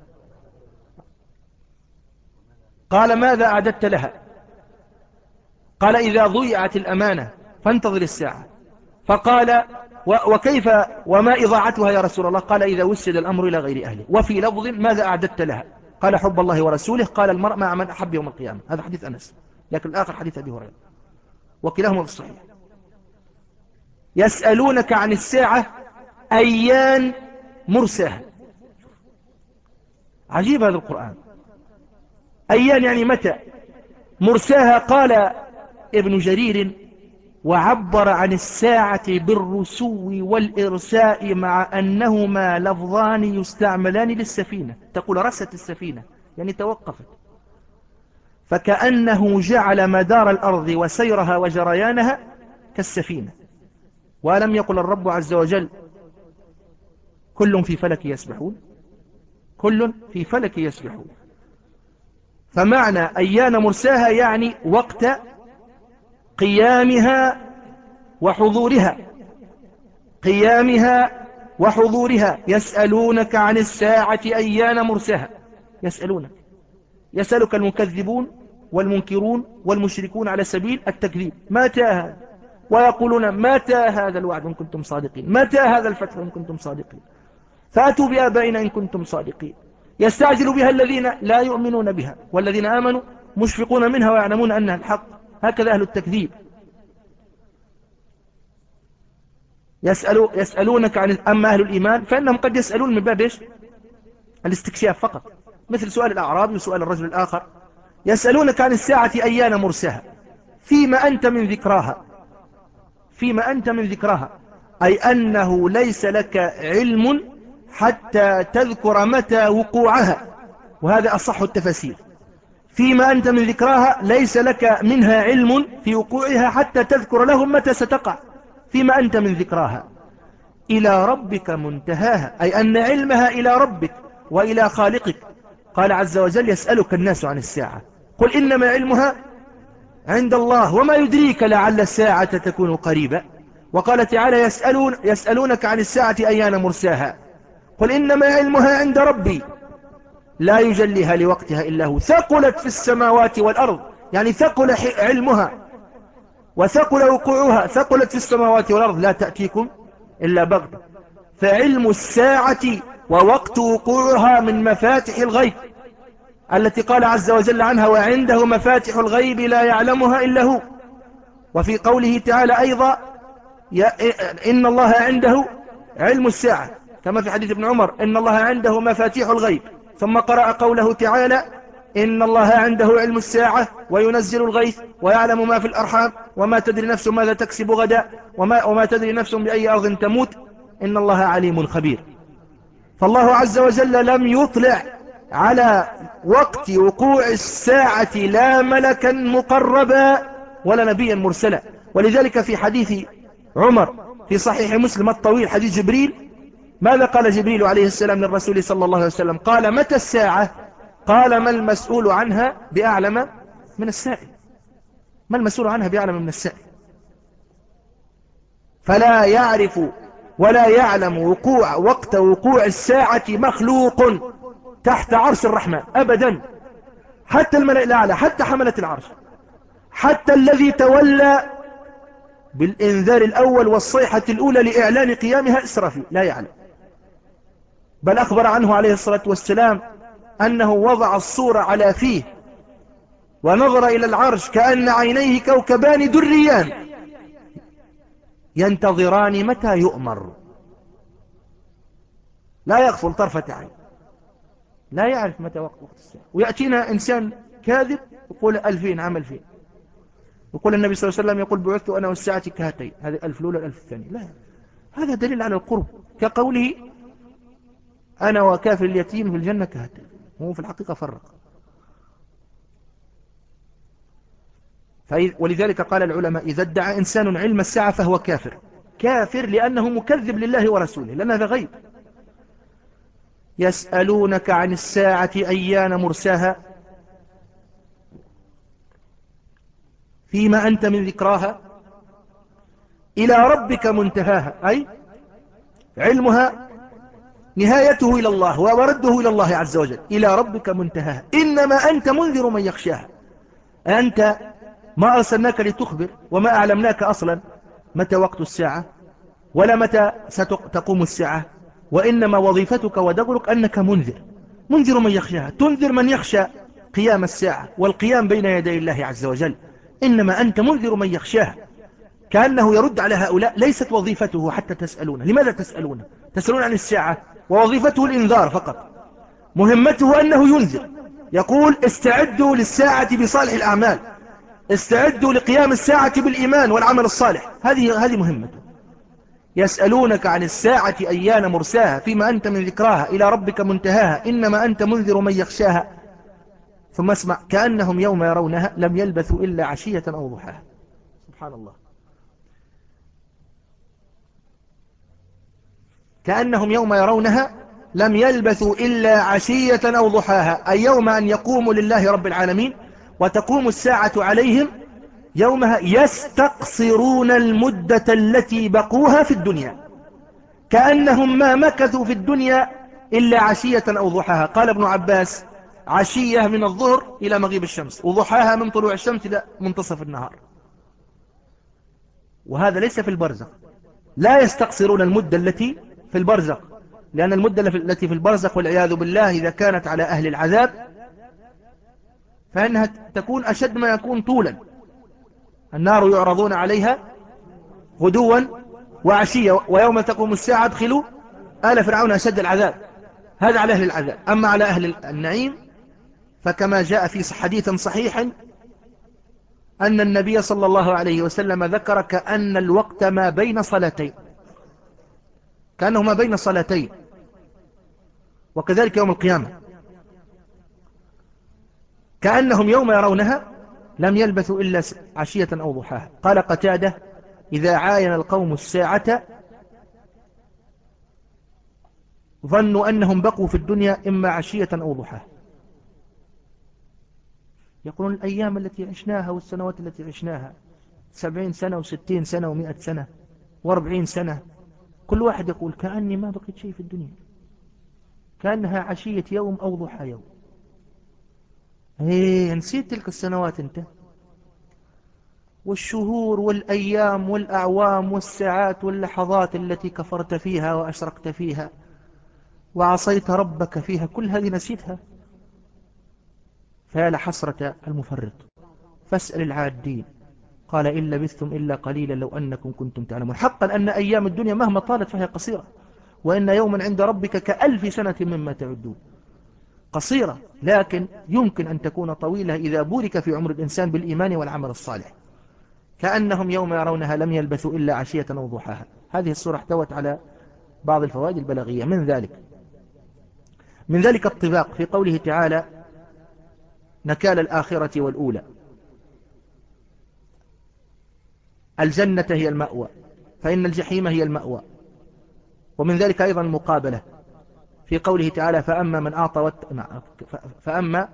قال: ماذا أعددت لها؟ قال: إذا ضيعت الأمانة فانتظر الساعة. فقال: وكيف وما إضاعتها يا رسول الله؟ قال: إذا وسد الأمر إلى غير أهله. وفي لفظ: ماذا أعددت لها؟ قال: حب الله ورسوله. قال: المرء مع من أحب يوم القيامة. هذا حديث أنس، لكن الآخر حديث أبي هريرة، وكلاهما في الصحيح. يسألونك عن الساعة أيان مرساها. عجيب هذا القرآن. أيان يعني متى، مرساها. قال ابن جرير: وعبر عن الساعة بالرسو والإرساء مع أنهما لفظان يستعملان للسفينة. تقول رست السفينة يعني توقفت، فكأنه جعل مدار الأرض وسيرها وجريانها كالسفينة. ولم يقل الرب عز وجل: كل في فلك يسبحون؟ كل في فلك يسبحون. فمعنى أيان مرساها يعني وقت قيامها وحضورها، قيامها وحضورها. يسألونك عن الساعة أيان مرساها. يسألونك، يسألك المكذبون والمنكرون والمشركون على سبيل التكذيب: متى هذا؟ ويقولون: متى هذا الوعد إن كنتم صادقين؟ متى هذا الفتح إن كنتم صادقين؟ فأتوا بآبائنا إن كنتم صادقين. يستعجل بها الذين لا يؤمنون بها والذين آمنوا مشفقون منها ويعلمون أنها الحق. هكذا أهل التكذيب. يسألوا يسألونك عن، أما أهل الإيمان فإنهم قد يسألون من باب إيش؟ الاستكشاف فقط، مثل سؤال الأعرابي وسؤال الرجل الآخر. يسألونك عن الساعة أيان مرساها فيما أنت من ذكراها. فيما أنت من ذكراها أي أنه ليس لك علم حتى تذكر متى وقوعها، وهذا أصح التفاسير. فيما أنت من ذكراها ليس لك منها علم في وقوعها حتى تذكر لهم متى ستقع. فيما أنت من ذكراها إلى ربك منتهاها، أي أن علمها إلى ربك وإلى خالقك. قال عز وجل: يسألك الناس عن الساعة قل إنما علمها عند الله وما يدريك لعل الساعة تكون قريبا. وقال تعالى: يسألون يسألونك عن الساعة أيان مرساها قل إنما علمها عند ربي لا يجليها لوقتها إلا هو ثقلت في السماوات والأرض، يعني ثقل علمها وثقل وقوعها، ثقلت في السماوات والأرض لا تأتيكم إلا بغتة. فعلم الساعة ووقت وقوعها من مفاتح الغيب التي قال عز وجل عنها: وعنده مفاتح الغيب لا يعلمها إلا هو. وفي قوله تعالى أيضا: إن الله عنده علم الساعة، كما في حديث ابن عمر: إن الله عنده مفاتيح الغيب. ثم قرأ قوله تعالى: إن الله عنده علم الساعة وينزل الغيث ويعلم ما في الأرحام وما تدري نفس ماذا تكسب غدا وما, وما تدري نفس بأي أرض تموت إن الله عليم خبير. فالله عز وجل لم يطلع على وقت وقوع الساعة لا ملكا مقربا ولا نبيا مرسلا. ولذلك في حديث عمر في صحيح مسلم الطويل، حديث جبريل، ماذا قال جبريل عليه السلام للرسول صلى الله عليه وسلم؟ قال: متى الساعة؟ قال: ما المسؤول عنها بأعلم من السائل. ما المسؤول عنها بأعلم من السائل. فلا يعرف ولا يعلم وقوع وقت وقوع الساعة مخلوق تحت عرش الرحمن أبدا، حتى الملأ الأعلى، حتى حملة العرش، حتى الذي تولى بالإنذار الأول والصيحة الأولى لإعلان قيامها إسرافيل لا يعلم، بل أخبر عنه عليه الصلاة والسلام أنه وضع الصورة على فيه ونظر إلى العرش كأن عينيه كوكبان دريان ينتظران متى يؤمر، لا يغفل طرفة عين، لا يعرف متى وقت وقت الساعة. ويأتينا إنسان كاذب يقول ألفين عام ألفين، يقول النبي صلى الله عليه وسلم يقول بعثت أنا والساعة كهاتين، هذه الألف الأولى الألف الثانية. لا، هذا دليل على القرب، كقوله أنا وكافر اليتيم في الجنة كهاتين، هو في الحقيقة فرق. ولذلك قال العلماء إذا ادعى إنسان علم الساعة فهو كافر، كافر لأنه مكذب لله ورسوله، لأن هذا غيب. يسألونك عن الساعة أيان مرساها فيما أنت من ذكراها إلى ربك منتهاها، أي علمها نهايته إلى الله ومرده إلى الله عز وجل، إلى ربك منتهاها إنما أنت منذر من يخشاها. أنت ما أرسلناك لتخبر وما أعلمناك أصلا متى وقت الساعة ولا متى ستقوم الساعة، وإنما وظيفتك ودورك أنك منذر، منذر من يخشاها، تنذر من يخشى قيام الساعة والقيام بين يدي الله عز وجل، إنما أنت منذر من يخشاها. كأنه يرد على هؤلاء ليست وظيفته حتى تسألون، لماذا تسألون؟ تسألون عن الساعة ووظيفته الإنذار فقط، مهمته أنه ينذر، يقول استعدوا للساعة بصالح الأعمال، استعدوا لقيام الساعة بالإيمان والعمل الصالح، هذه هذه مهمته. يسألونك عن الساعة أيان مرساها فيما أنت من ذكراها إلى ربك منتهاها إنما أنت منذر من يخشاها. ثم اسمع كأنهم يوم يرونها لم يلبثوا إلا عشية أو ضحاها. سبحان الله، كأنهم يوم يرونها لم يلبثوا إلا عشية أو ضحاها، أي يوم أن يقوموا لله رب العالمين وتقوم الساعة عليهم، يومها يستقصرون المدة التي بقوها في الدنيا، كأنهم ما مكثوا في الدنيا إلا عشية أو ضحاها. قال ابن عباس عشية من الظهر إلى مغيب الشمس، وضحاها من طلوع الشمس إلى منتصف النهار، وهذا ليس في البرزخ. لا يستقصرون المدة التي في البرزخ، لأن المدة التي في البرزخ والعياذ بالله إذا كانت على أهل العذاب فإنها تكون أشد ما يكون طولا. النار يعرضون عليها غدوا وعشية ويوم تقوم الساعة ادخلوا آل فرعون أشد العذاب، هذا على أهل العذاب. أما على أهل النعيم فكما جاء في حديث صحيح أن النبي صلى الله عليه وسلم ذكر كأن الوقت ما بين صلاتين، كأنه ما بين صلاتين. وكذلك يوم القيامة كأنهم يوم يرونها لم يلبثوا إلا عشية أو ضحاها. قال قتادة إذا عاين القوم الساعة ظنوا أنهم بقوا في الدنيا إما عشية أو ضحاها. يقولون الأيام التي عشناها والسنوات التي عشناها سبعين سنة وستين سنة ومئة سنة واربعين سنة، كل واحد يقول كأني ما بقيت شيء في الدنيا، كأنها عشية يوم أو ضحى يوم. ايه نسيت تلك السنوات انت، والشهور والأيام والأعوام والساعات واللحظات التي كفرت فيها وأشركت فيها وعصيت ربك فيها، كل هذه نسيتها. فيا لحسرة المفرط، فاسأل العادين قال إن لبثتم إلا قليلا لو أنكم كنتم تعلمون. حقا أن أيام الدنيا مهما طالت فهي قصيرة، وإن يوما عند ربك كألف سنة مما تعدون. قصيرة لكن يمكن أن تكون طويلة إذا بورك في عمر الإنسان بالإيمان والعمل الصالح. كأنهم يوم يرونها لم يلبثوا إلا عشية أو ضحاها. هذه السورة احتوت على بعض الفوائد البلاغية، من ذلك من ذلك الطباق في قوله تعالى نكال الآخرة والأولى، الجنة هي المأوى فإن الجحيم هي المأوى. ومن ذلك أيضا المقابلة في قوله تعالى فأما من أعطى وات... فأما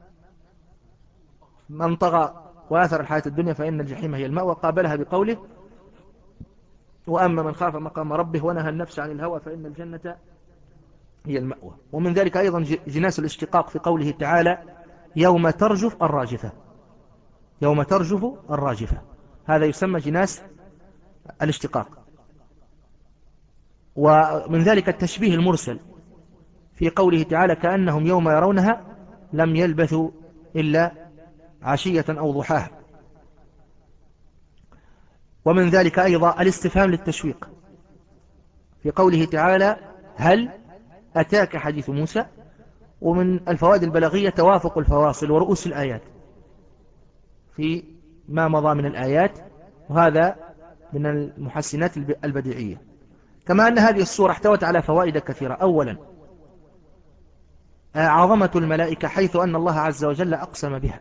من طغى وآثر الحياة الدنيا فإن الجحيم هي المأوى، قابلها بقوله وأما من خاف مقام ربه ونهى النفس عن الهوى فإن الجنة هي المأوى. ومن ذلك أيضا جناس الاشتقاق في قوله تعالى يوم ترجف الراجفة، يوم ترجف الراجفة، هذا يسمى جناس الاشتقاق. ومن ذلك التشبيه المرسل في قوله تعالى كأنهم يوم يرونها لم يلبثوا إلا عشية أو ضحاها. ومن ذلك أيضا الاستفهام للتشويق في قوله تعالى هل أتاك حديث موسى. ومن الفوائد البلاغية توافق الفواصل ورؤوس الآيات في ما مضى من الآيات، وهذا من المحسنات البديعية. كما أن هذه السورة احتوت على فوائد كثيرة. أولا عظمة الملائكة، حيث أن الله عز وجل أقسم بها،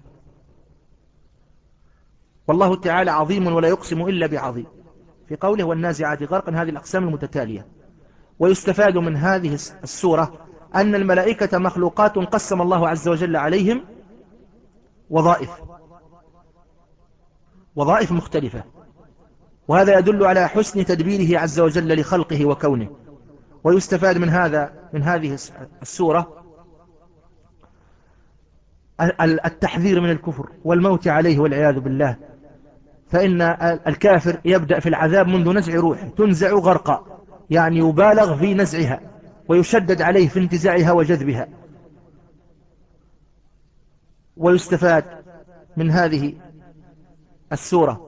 والله تعالى عظيم ولا يقسم إلا بعظيم في قوله والنازعات غرقا، هذه الأقسام المتتالية. ويستفاد من هذه السورة أن الملائكة مخلوقات قسم الله عز وجل عليهم وظائف وظائف مختلفة، وهذا يدل على حسن تدبيره عز وجل لخلقه وكونه. ويستفاد من هذا من هذه السورة التحذير من الكفر والموت عليه والعياذ بالله، فإن الكافر يبدأ في العذاب منذ نزع روحه، تنزع غرقا، يعني يبالغ في نزعها ويشدد عليه في انتزاعها وجذبها. ويستفاد من هذه السورة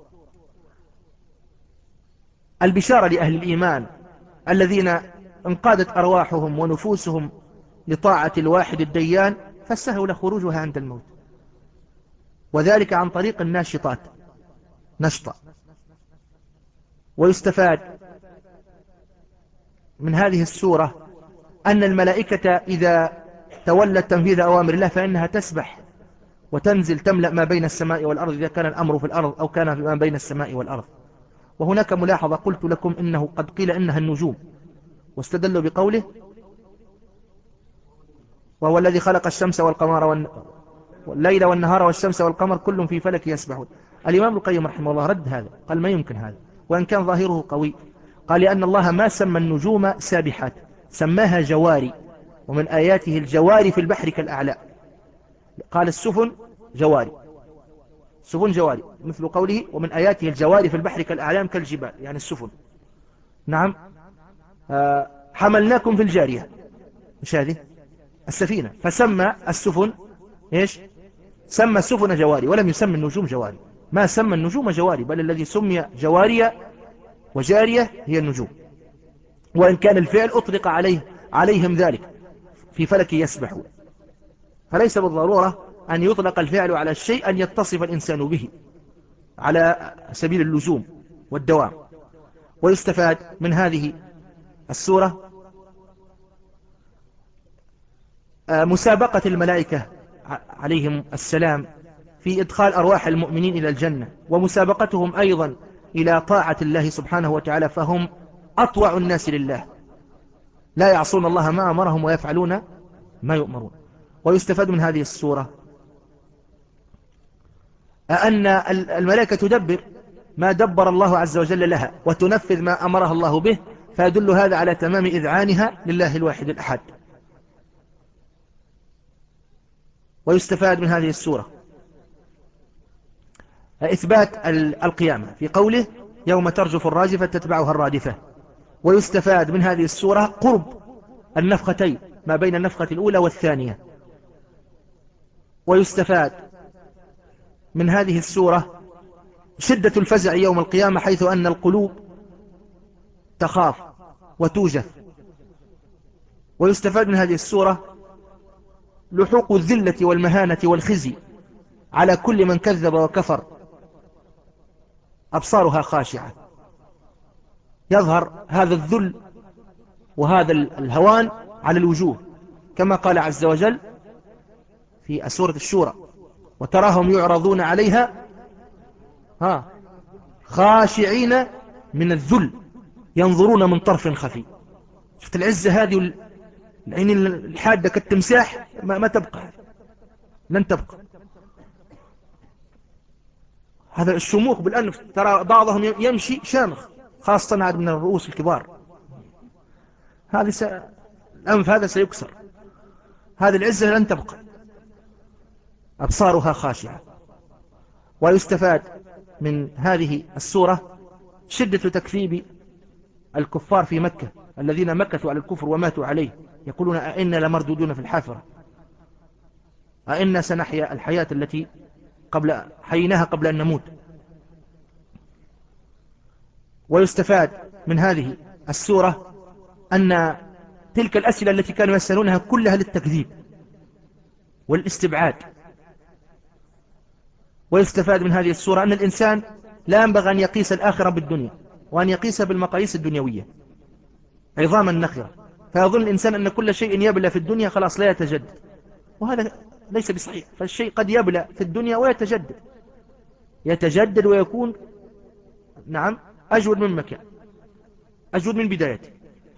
البشارة لأهل الإيمان الذين انقادت أرواحهم ونفوسهم لطاعة الواحد الديان فسهل خروجها عند الموت، وذلك عن طريق الناشطات نشطة. ويستفاد من هذه السورة أن الملائكة إذا تولت تنفيذ أوامر الله فإنها تسبح وتنزل تملأ ما بين السماء والأرض إذا كان الأمر في الأرض أو كان ما بين السماء والأرض. وهناك ملاحظة قلت لكم إنه قد قيل إنها النجوم، واستدلوا بقوله وهو الذي خلق الشمس والقمر والليل والنهار والشمس والقمر كل في فلك يسبحون. الإمام ابن القيم رحمه الله رد هذا، قال ما يمكن هذا، وإن كان ظاهره قوي. قال لأن الله ما سمى النجوم سابحات، سماها جواري، ومن آياته الجواري في البحر كالأعلام. قال السفن جواري، سفن جواري، مثل قوله ومن آياته الجواري في البحر كالأعلام كالجبال، يعني السفن. نعم. آه حملناكم في الجارية، مش هذه السفينة، فسمى السفن إيش؟ سمى السفن جواري ولم يسمى النجوم جواري، ما سمى النجوم جواري، بل الذي سمي جوارية وجارية هي النجوم، وإن كان الفعل أطلق عليه عليهم ذلك في فلك يسبحون. فليس بالضرورة أن يطلق الفعل على الشيء أن يتصف الإنسان به على سبيل اللزوم والدوام. ويستفاد من هذه السورة مسابقة الملائكة عليهم السلام في إدخال أرواح المؤمنين إلى الجنة، ومسابقتهم أيضا إلى طاعة الله سبحانه وتعالى، فهم أطوع الناس لله، لا يعصون الله ما أمرهم ويفعلون ما يؤمرون. ويستفاد من هذه السورة أن الملائكة تدبر ما دبر الله عز وجل لها وتنفذ ما أمرها الله به، فيدل هذا على تمام إذعانها لله الواحد الأحد. ويستفاد من هذه السورة إثبات القيامة في قوله يوم ترجف الراجفة تتبعها الرادفة. ويستفاد من هذه السورة قرب النفختين ما بين النفخة الأولى والثانية. ويستفاد من هذه السورة شدة الفزع يوم القيامة، حيث أن القلوب تخاف وتوجف. ويستفاد من هذه السورة لحوق الذلة والمهانة والخزي على كل من كذب وكفر، أبصارها خاشعة، يظهر هذا الذل وهذا الهوان على الوجوه، كما قال عز وجل في سورة الشورى وتراهم يعرضون عليها ها خاشعين من الذل ينظرون من طرف خفي. شفت العزة هذه، العين الحادة كالتمساح ما, ما تبقى، لن تبقى. هذا الشموخ بالأنف، ترى بعضهم يمشي شامخ، خاصة عاد من الرؤوس الكبار، هذه س... الأنف هذا سيكسر، هذه العزة لن تبقى. أبصارها خاشعة. ويستفاد من هذه السورة شدة تكذيب الكفار في مكة الذين مكثوا على الكفر وماتوا عليه، يقولون أئنا لمردودون في الحافرة، أئنا سنحيا الحياة التي قبل حيناها قبل أن نموت. ويستفاد من هذه السورة أن تلك الأسئلة التي كانوا يسألونها كلها للتكذيب والاستبعاد. ويستفاد من هذه السورة أن الإنسان لا ينبغي أن يقيس الآخرة بالدنيا وأن يقيس بالمقاييس الدنيوية عظام النخرة، فيظن الإنسان أن كل شيء يبلى في الدنيا خلاص لا يتجدد، وهذا ليس بصحيح. فالشيء قد يبلى في الدنيا ويتجدد، يتجدد ويكون نعم أجود من مكان، أجود من بدايته.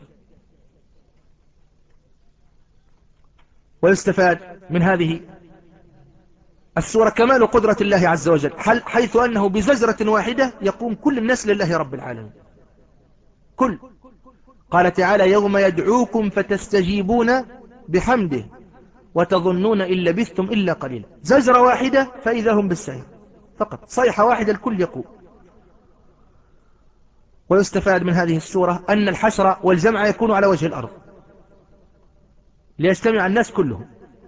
ويستفاد من هذه السورة كمال قدرة الله عز وجل، حيث أنه بزجرة واحدة يقوم كل الناس لله رب العالمين كل. قال تعالى يوم يدعوكم فتستجيبون بحمده وتظنون إن لبثتم إلا قليلا. زجرة واحدة فإذا هم بالسعير، فقط صيحة واحدة الكل يقوم. ويستفاد من هذه السورة أن الحشر والجمع يكون على وجه الأرض ليجتمع الناس كلهم.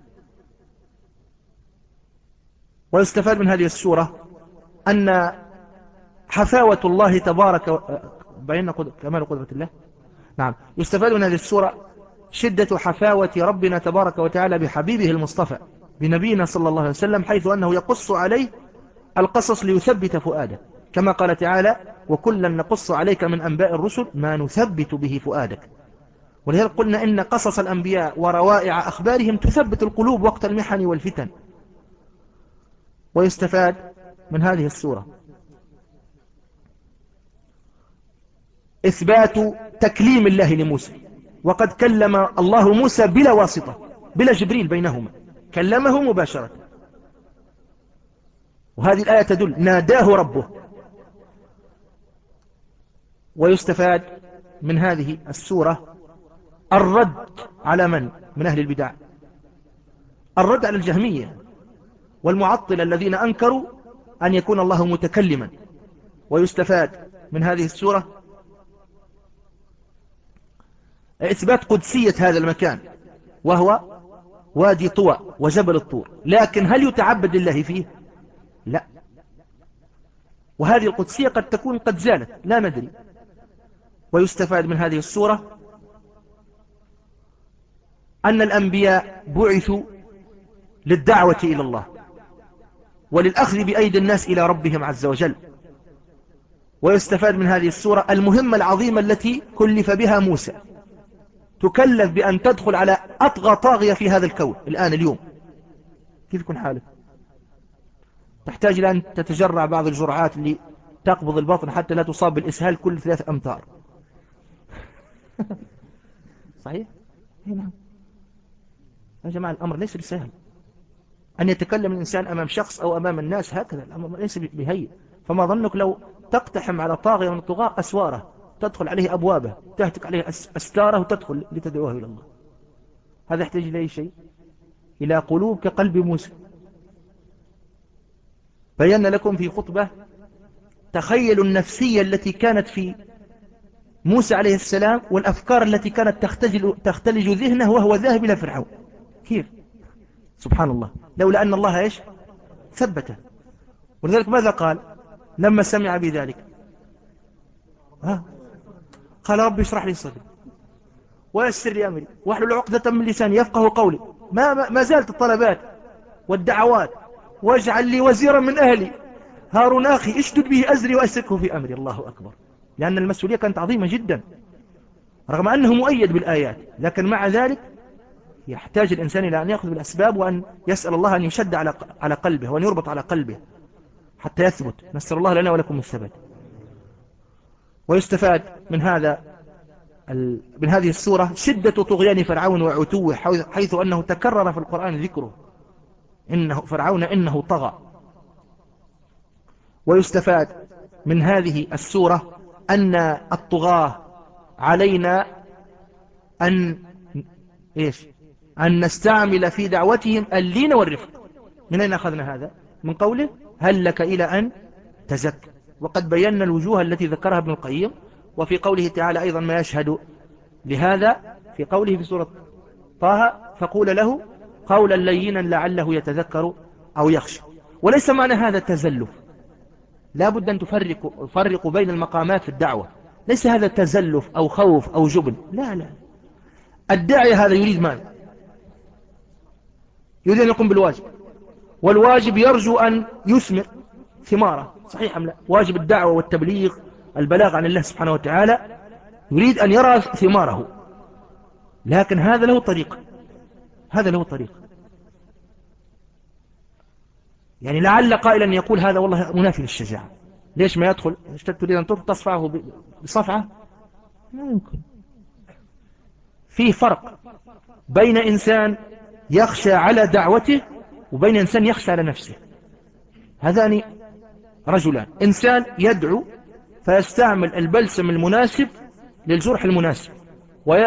ويستفاد من هذه السورة أن حفاوة الله تبارك بين كمال قدرة الله. نعم، يستفاد من هذه السورة شدة حفاوة ربنا تبارك وتعالى بحبيبه المصطفى بنبينا صلى الله عليه وسلم، حيث أنه يقص عليه القصص ليثبت فؤاده، كما قال تعالى وكلا نقص عليك من أنباء الرسل ما نثبت به فؤادك. ولذلك قلنا إن قصص الأنبياء وروائع أخبارهم تثبت القلوب وقت المحن والفتن. ويستفاد من هذه السورة إثبات تكليم الله لموسى، وقد كلم الله موسى بلا واسطة بلا جبريل بينهما، كلمه مباشرة، وهذه الآية تدل ناداه ربه. ويستفاد من هذه السورة الرد على من من أهل البدع، الرد على الجهمية والمعطلة الذين أنكروا أن يكون الله متكلما. ويستفاد من هذه السورة إثبات قدسية هذا المكان وهو وادي طوى وجبل الطور، لكن هل يتعبد لله فيه؟ لا، وهذه القدسية قد تكون قد زالت لا ندري. ويستفاد من هذه السورة أن الأنبياء بعثوا للدعوة إلى الله وللأخذ بأيدي الناس إلى ربهم عز وجل. ويستفاد من هذه السورة المهمة العظيمة التي كلف بها موسى، تكلف بأن تدخل على أطغى طاغية في هذا الكون الآن اليوم. كيف يكون حالك؟ تحتاج إلى أن تتجرع بعض الجرعات اللي تقبض البطن حتى لا تصاب بالإسهال كل ثلاث أمتار. صحيح؟ نعم يا جماعة، الأمر ليس بسهل أن يتكلم الإنسان أمام شخص أو أمام الناس هكذا، الأمر ليس بهين. فما ظنك لو تقتحم على طاغية من الطغاة أسواره، تدخل عليه أبوابه، تهتك عليه أستاره وتدخل لتدعوه إلى الله؟ هذا يحتاج إلى أي شيء؟ إلى قلوب كقلب موسى. بينا لكم في خطبة تخيلوا النفسية التي كانت في موسى عليه السلام والأفكار التي كانت تختلج, تختلج ذهنه وهو ذاهب إلى فرعون. كيف؟ سبحان الله، لولا أن الله إيش ثبته. ولذلك ماذا قال لما سمع بذلك؟ ها؟ قال ربي اشرح لي صدري ويسر لي أمري واحلل عقدة من لساني يفقه قولي. ما, ما زالت الطلبات والدعوات. واجعل لي وزيرا من أهلي هارون أخي اشدد به أزري وأشركه في أمري. الله أكبر، لأن المسؤولية كانت عظيمة جدا رغم أنه مؤيد بالآيات، لكن مع ذلك يحتاج الإنسان إلى أن يأخذ بالأسباب وأن يسأل الله أن يشد على على قلبه وأن يربط على قلبه حتى يثبت. نسأل الله لنا ولكم الثبات. ويستفاد من هذا من هذه السورة شدة طغيان فرعون وعتوه، حيث أنه تكرر في القرآن ذكره إنه فرعون إنه طغى. ويستفاد من هذه السورة أن الطغاة علينا أن إيش أن نستعمل في دعوتهم اللين والرفق. من أين أخذنا هذا؟ من قوله هل لك إلى أن تزكى. وقد بينا الوجوه التي ذكرها ابن القيم، وفي قوله تعالى أيضا ما يشهد لهذا في قوله في سورة طه فقول له قولا لينا لعله يتذكر أو يخشى. وليس معنى هذا تزلف، لا بد أن تفرقوا فرقوا بين المقامات في الدعوة. ليس هذا تزلف أو خوف أو جبن، لا لا. الداعية هذا يريد ماذا؟ يريد أن يقوم بالواجب، والواجب يرجو أن يثمر ثماره، صحيح أم لا؟ واجب الدعوة والتبليغ البلاغ عن الله سبحانه وتعالى يريد أن يرى ثماره، لكن هذا له طريقة، هذا له طريقة. يعني لعل قائلا يقول هذا والله منافي للشجاعة، ليش ما يدخل؟ تريد أن تصفعه بصفعة؟ لا يمكن. فيه فرق بين إنسان يخشى على دعوته وبين إنسان يخشى على نفسه. هذان رجلان، إنسان يدعو فيستعمل البلسم المناسب للجرح المناسب، وي...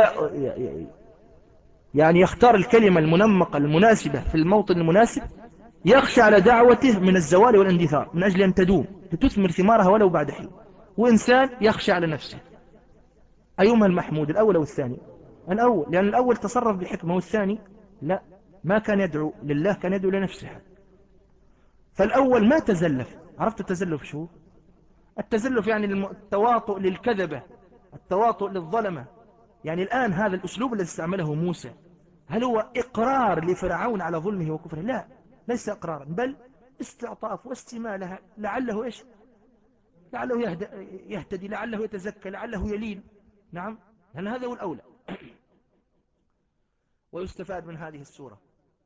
يعني يختار الكلمة المنمقة المناسبة في الموطن المناسب، يخشى على دعوته من الزوال والاندثار من أجل أن تدوم لتثمر ثمارها ولو بعد حين. وإنسان يخشى على نفسه. أيهما المحمود، الأول أو الثاني؟ الأول، لأن الأول تصرف بحكمة، والثاني لا، ما كان يدعو لله، كان يدعو لنفسه. فالأول ما تزلف. عرفت التزلف شو؟ التزلف يعني التواطؤ للكذبة، التواطؤ للظلمة. يعني الآن هذا الأسلوب الذي استعمله موسى هل هو إقرار لفرعون على ظلمه وكفره؟ لا، ليس إقرارا، بل استعطاف واستمالها، لعله إيش؟ لعله يهتدي، لعله يتزكى، لعله يلين. نعم، لأن هذا هو الأولى. ويستفاد من هذه السورة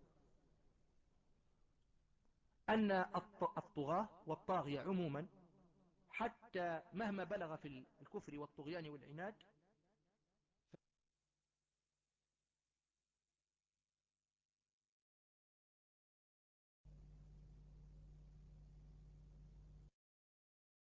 أن الطغاة والطاغية عموما حتى مهما بلغ في الكفر والطغيان والعناد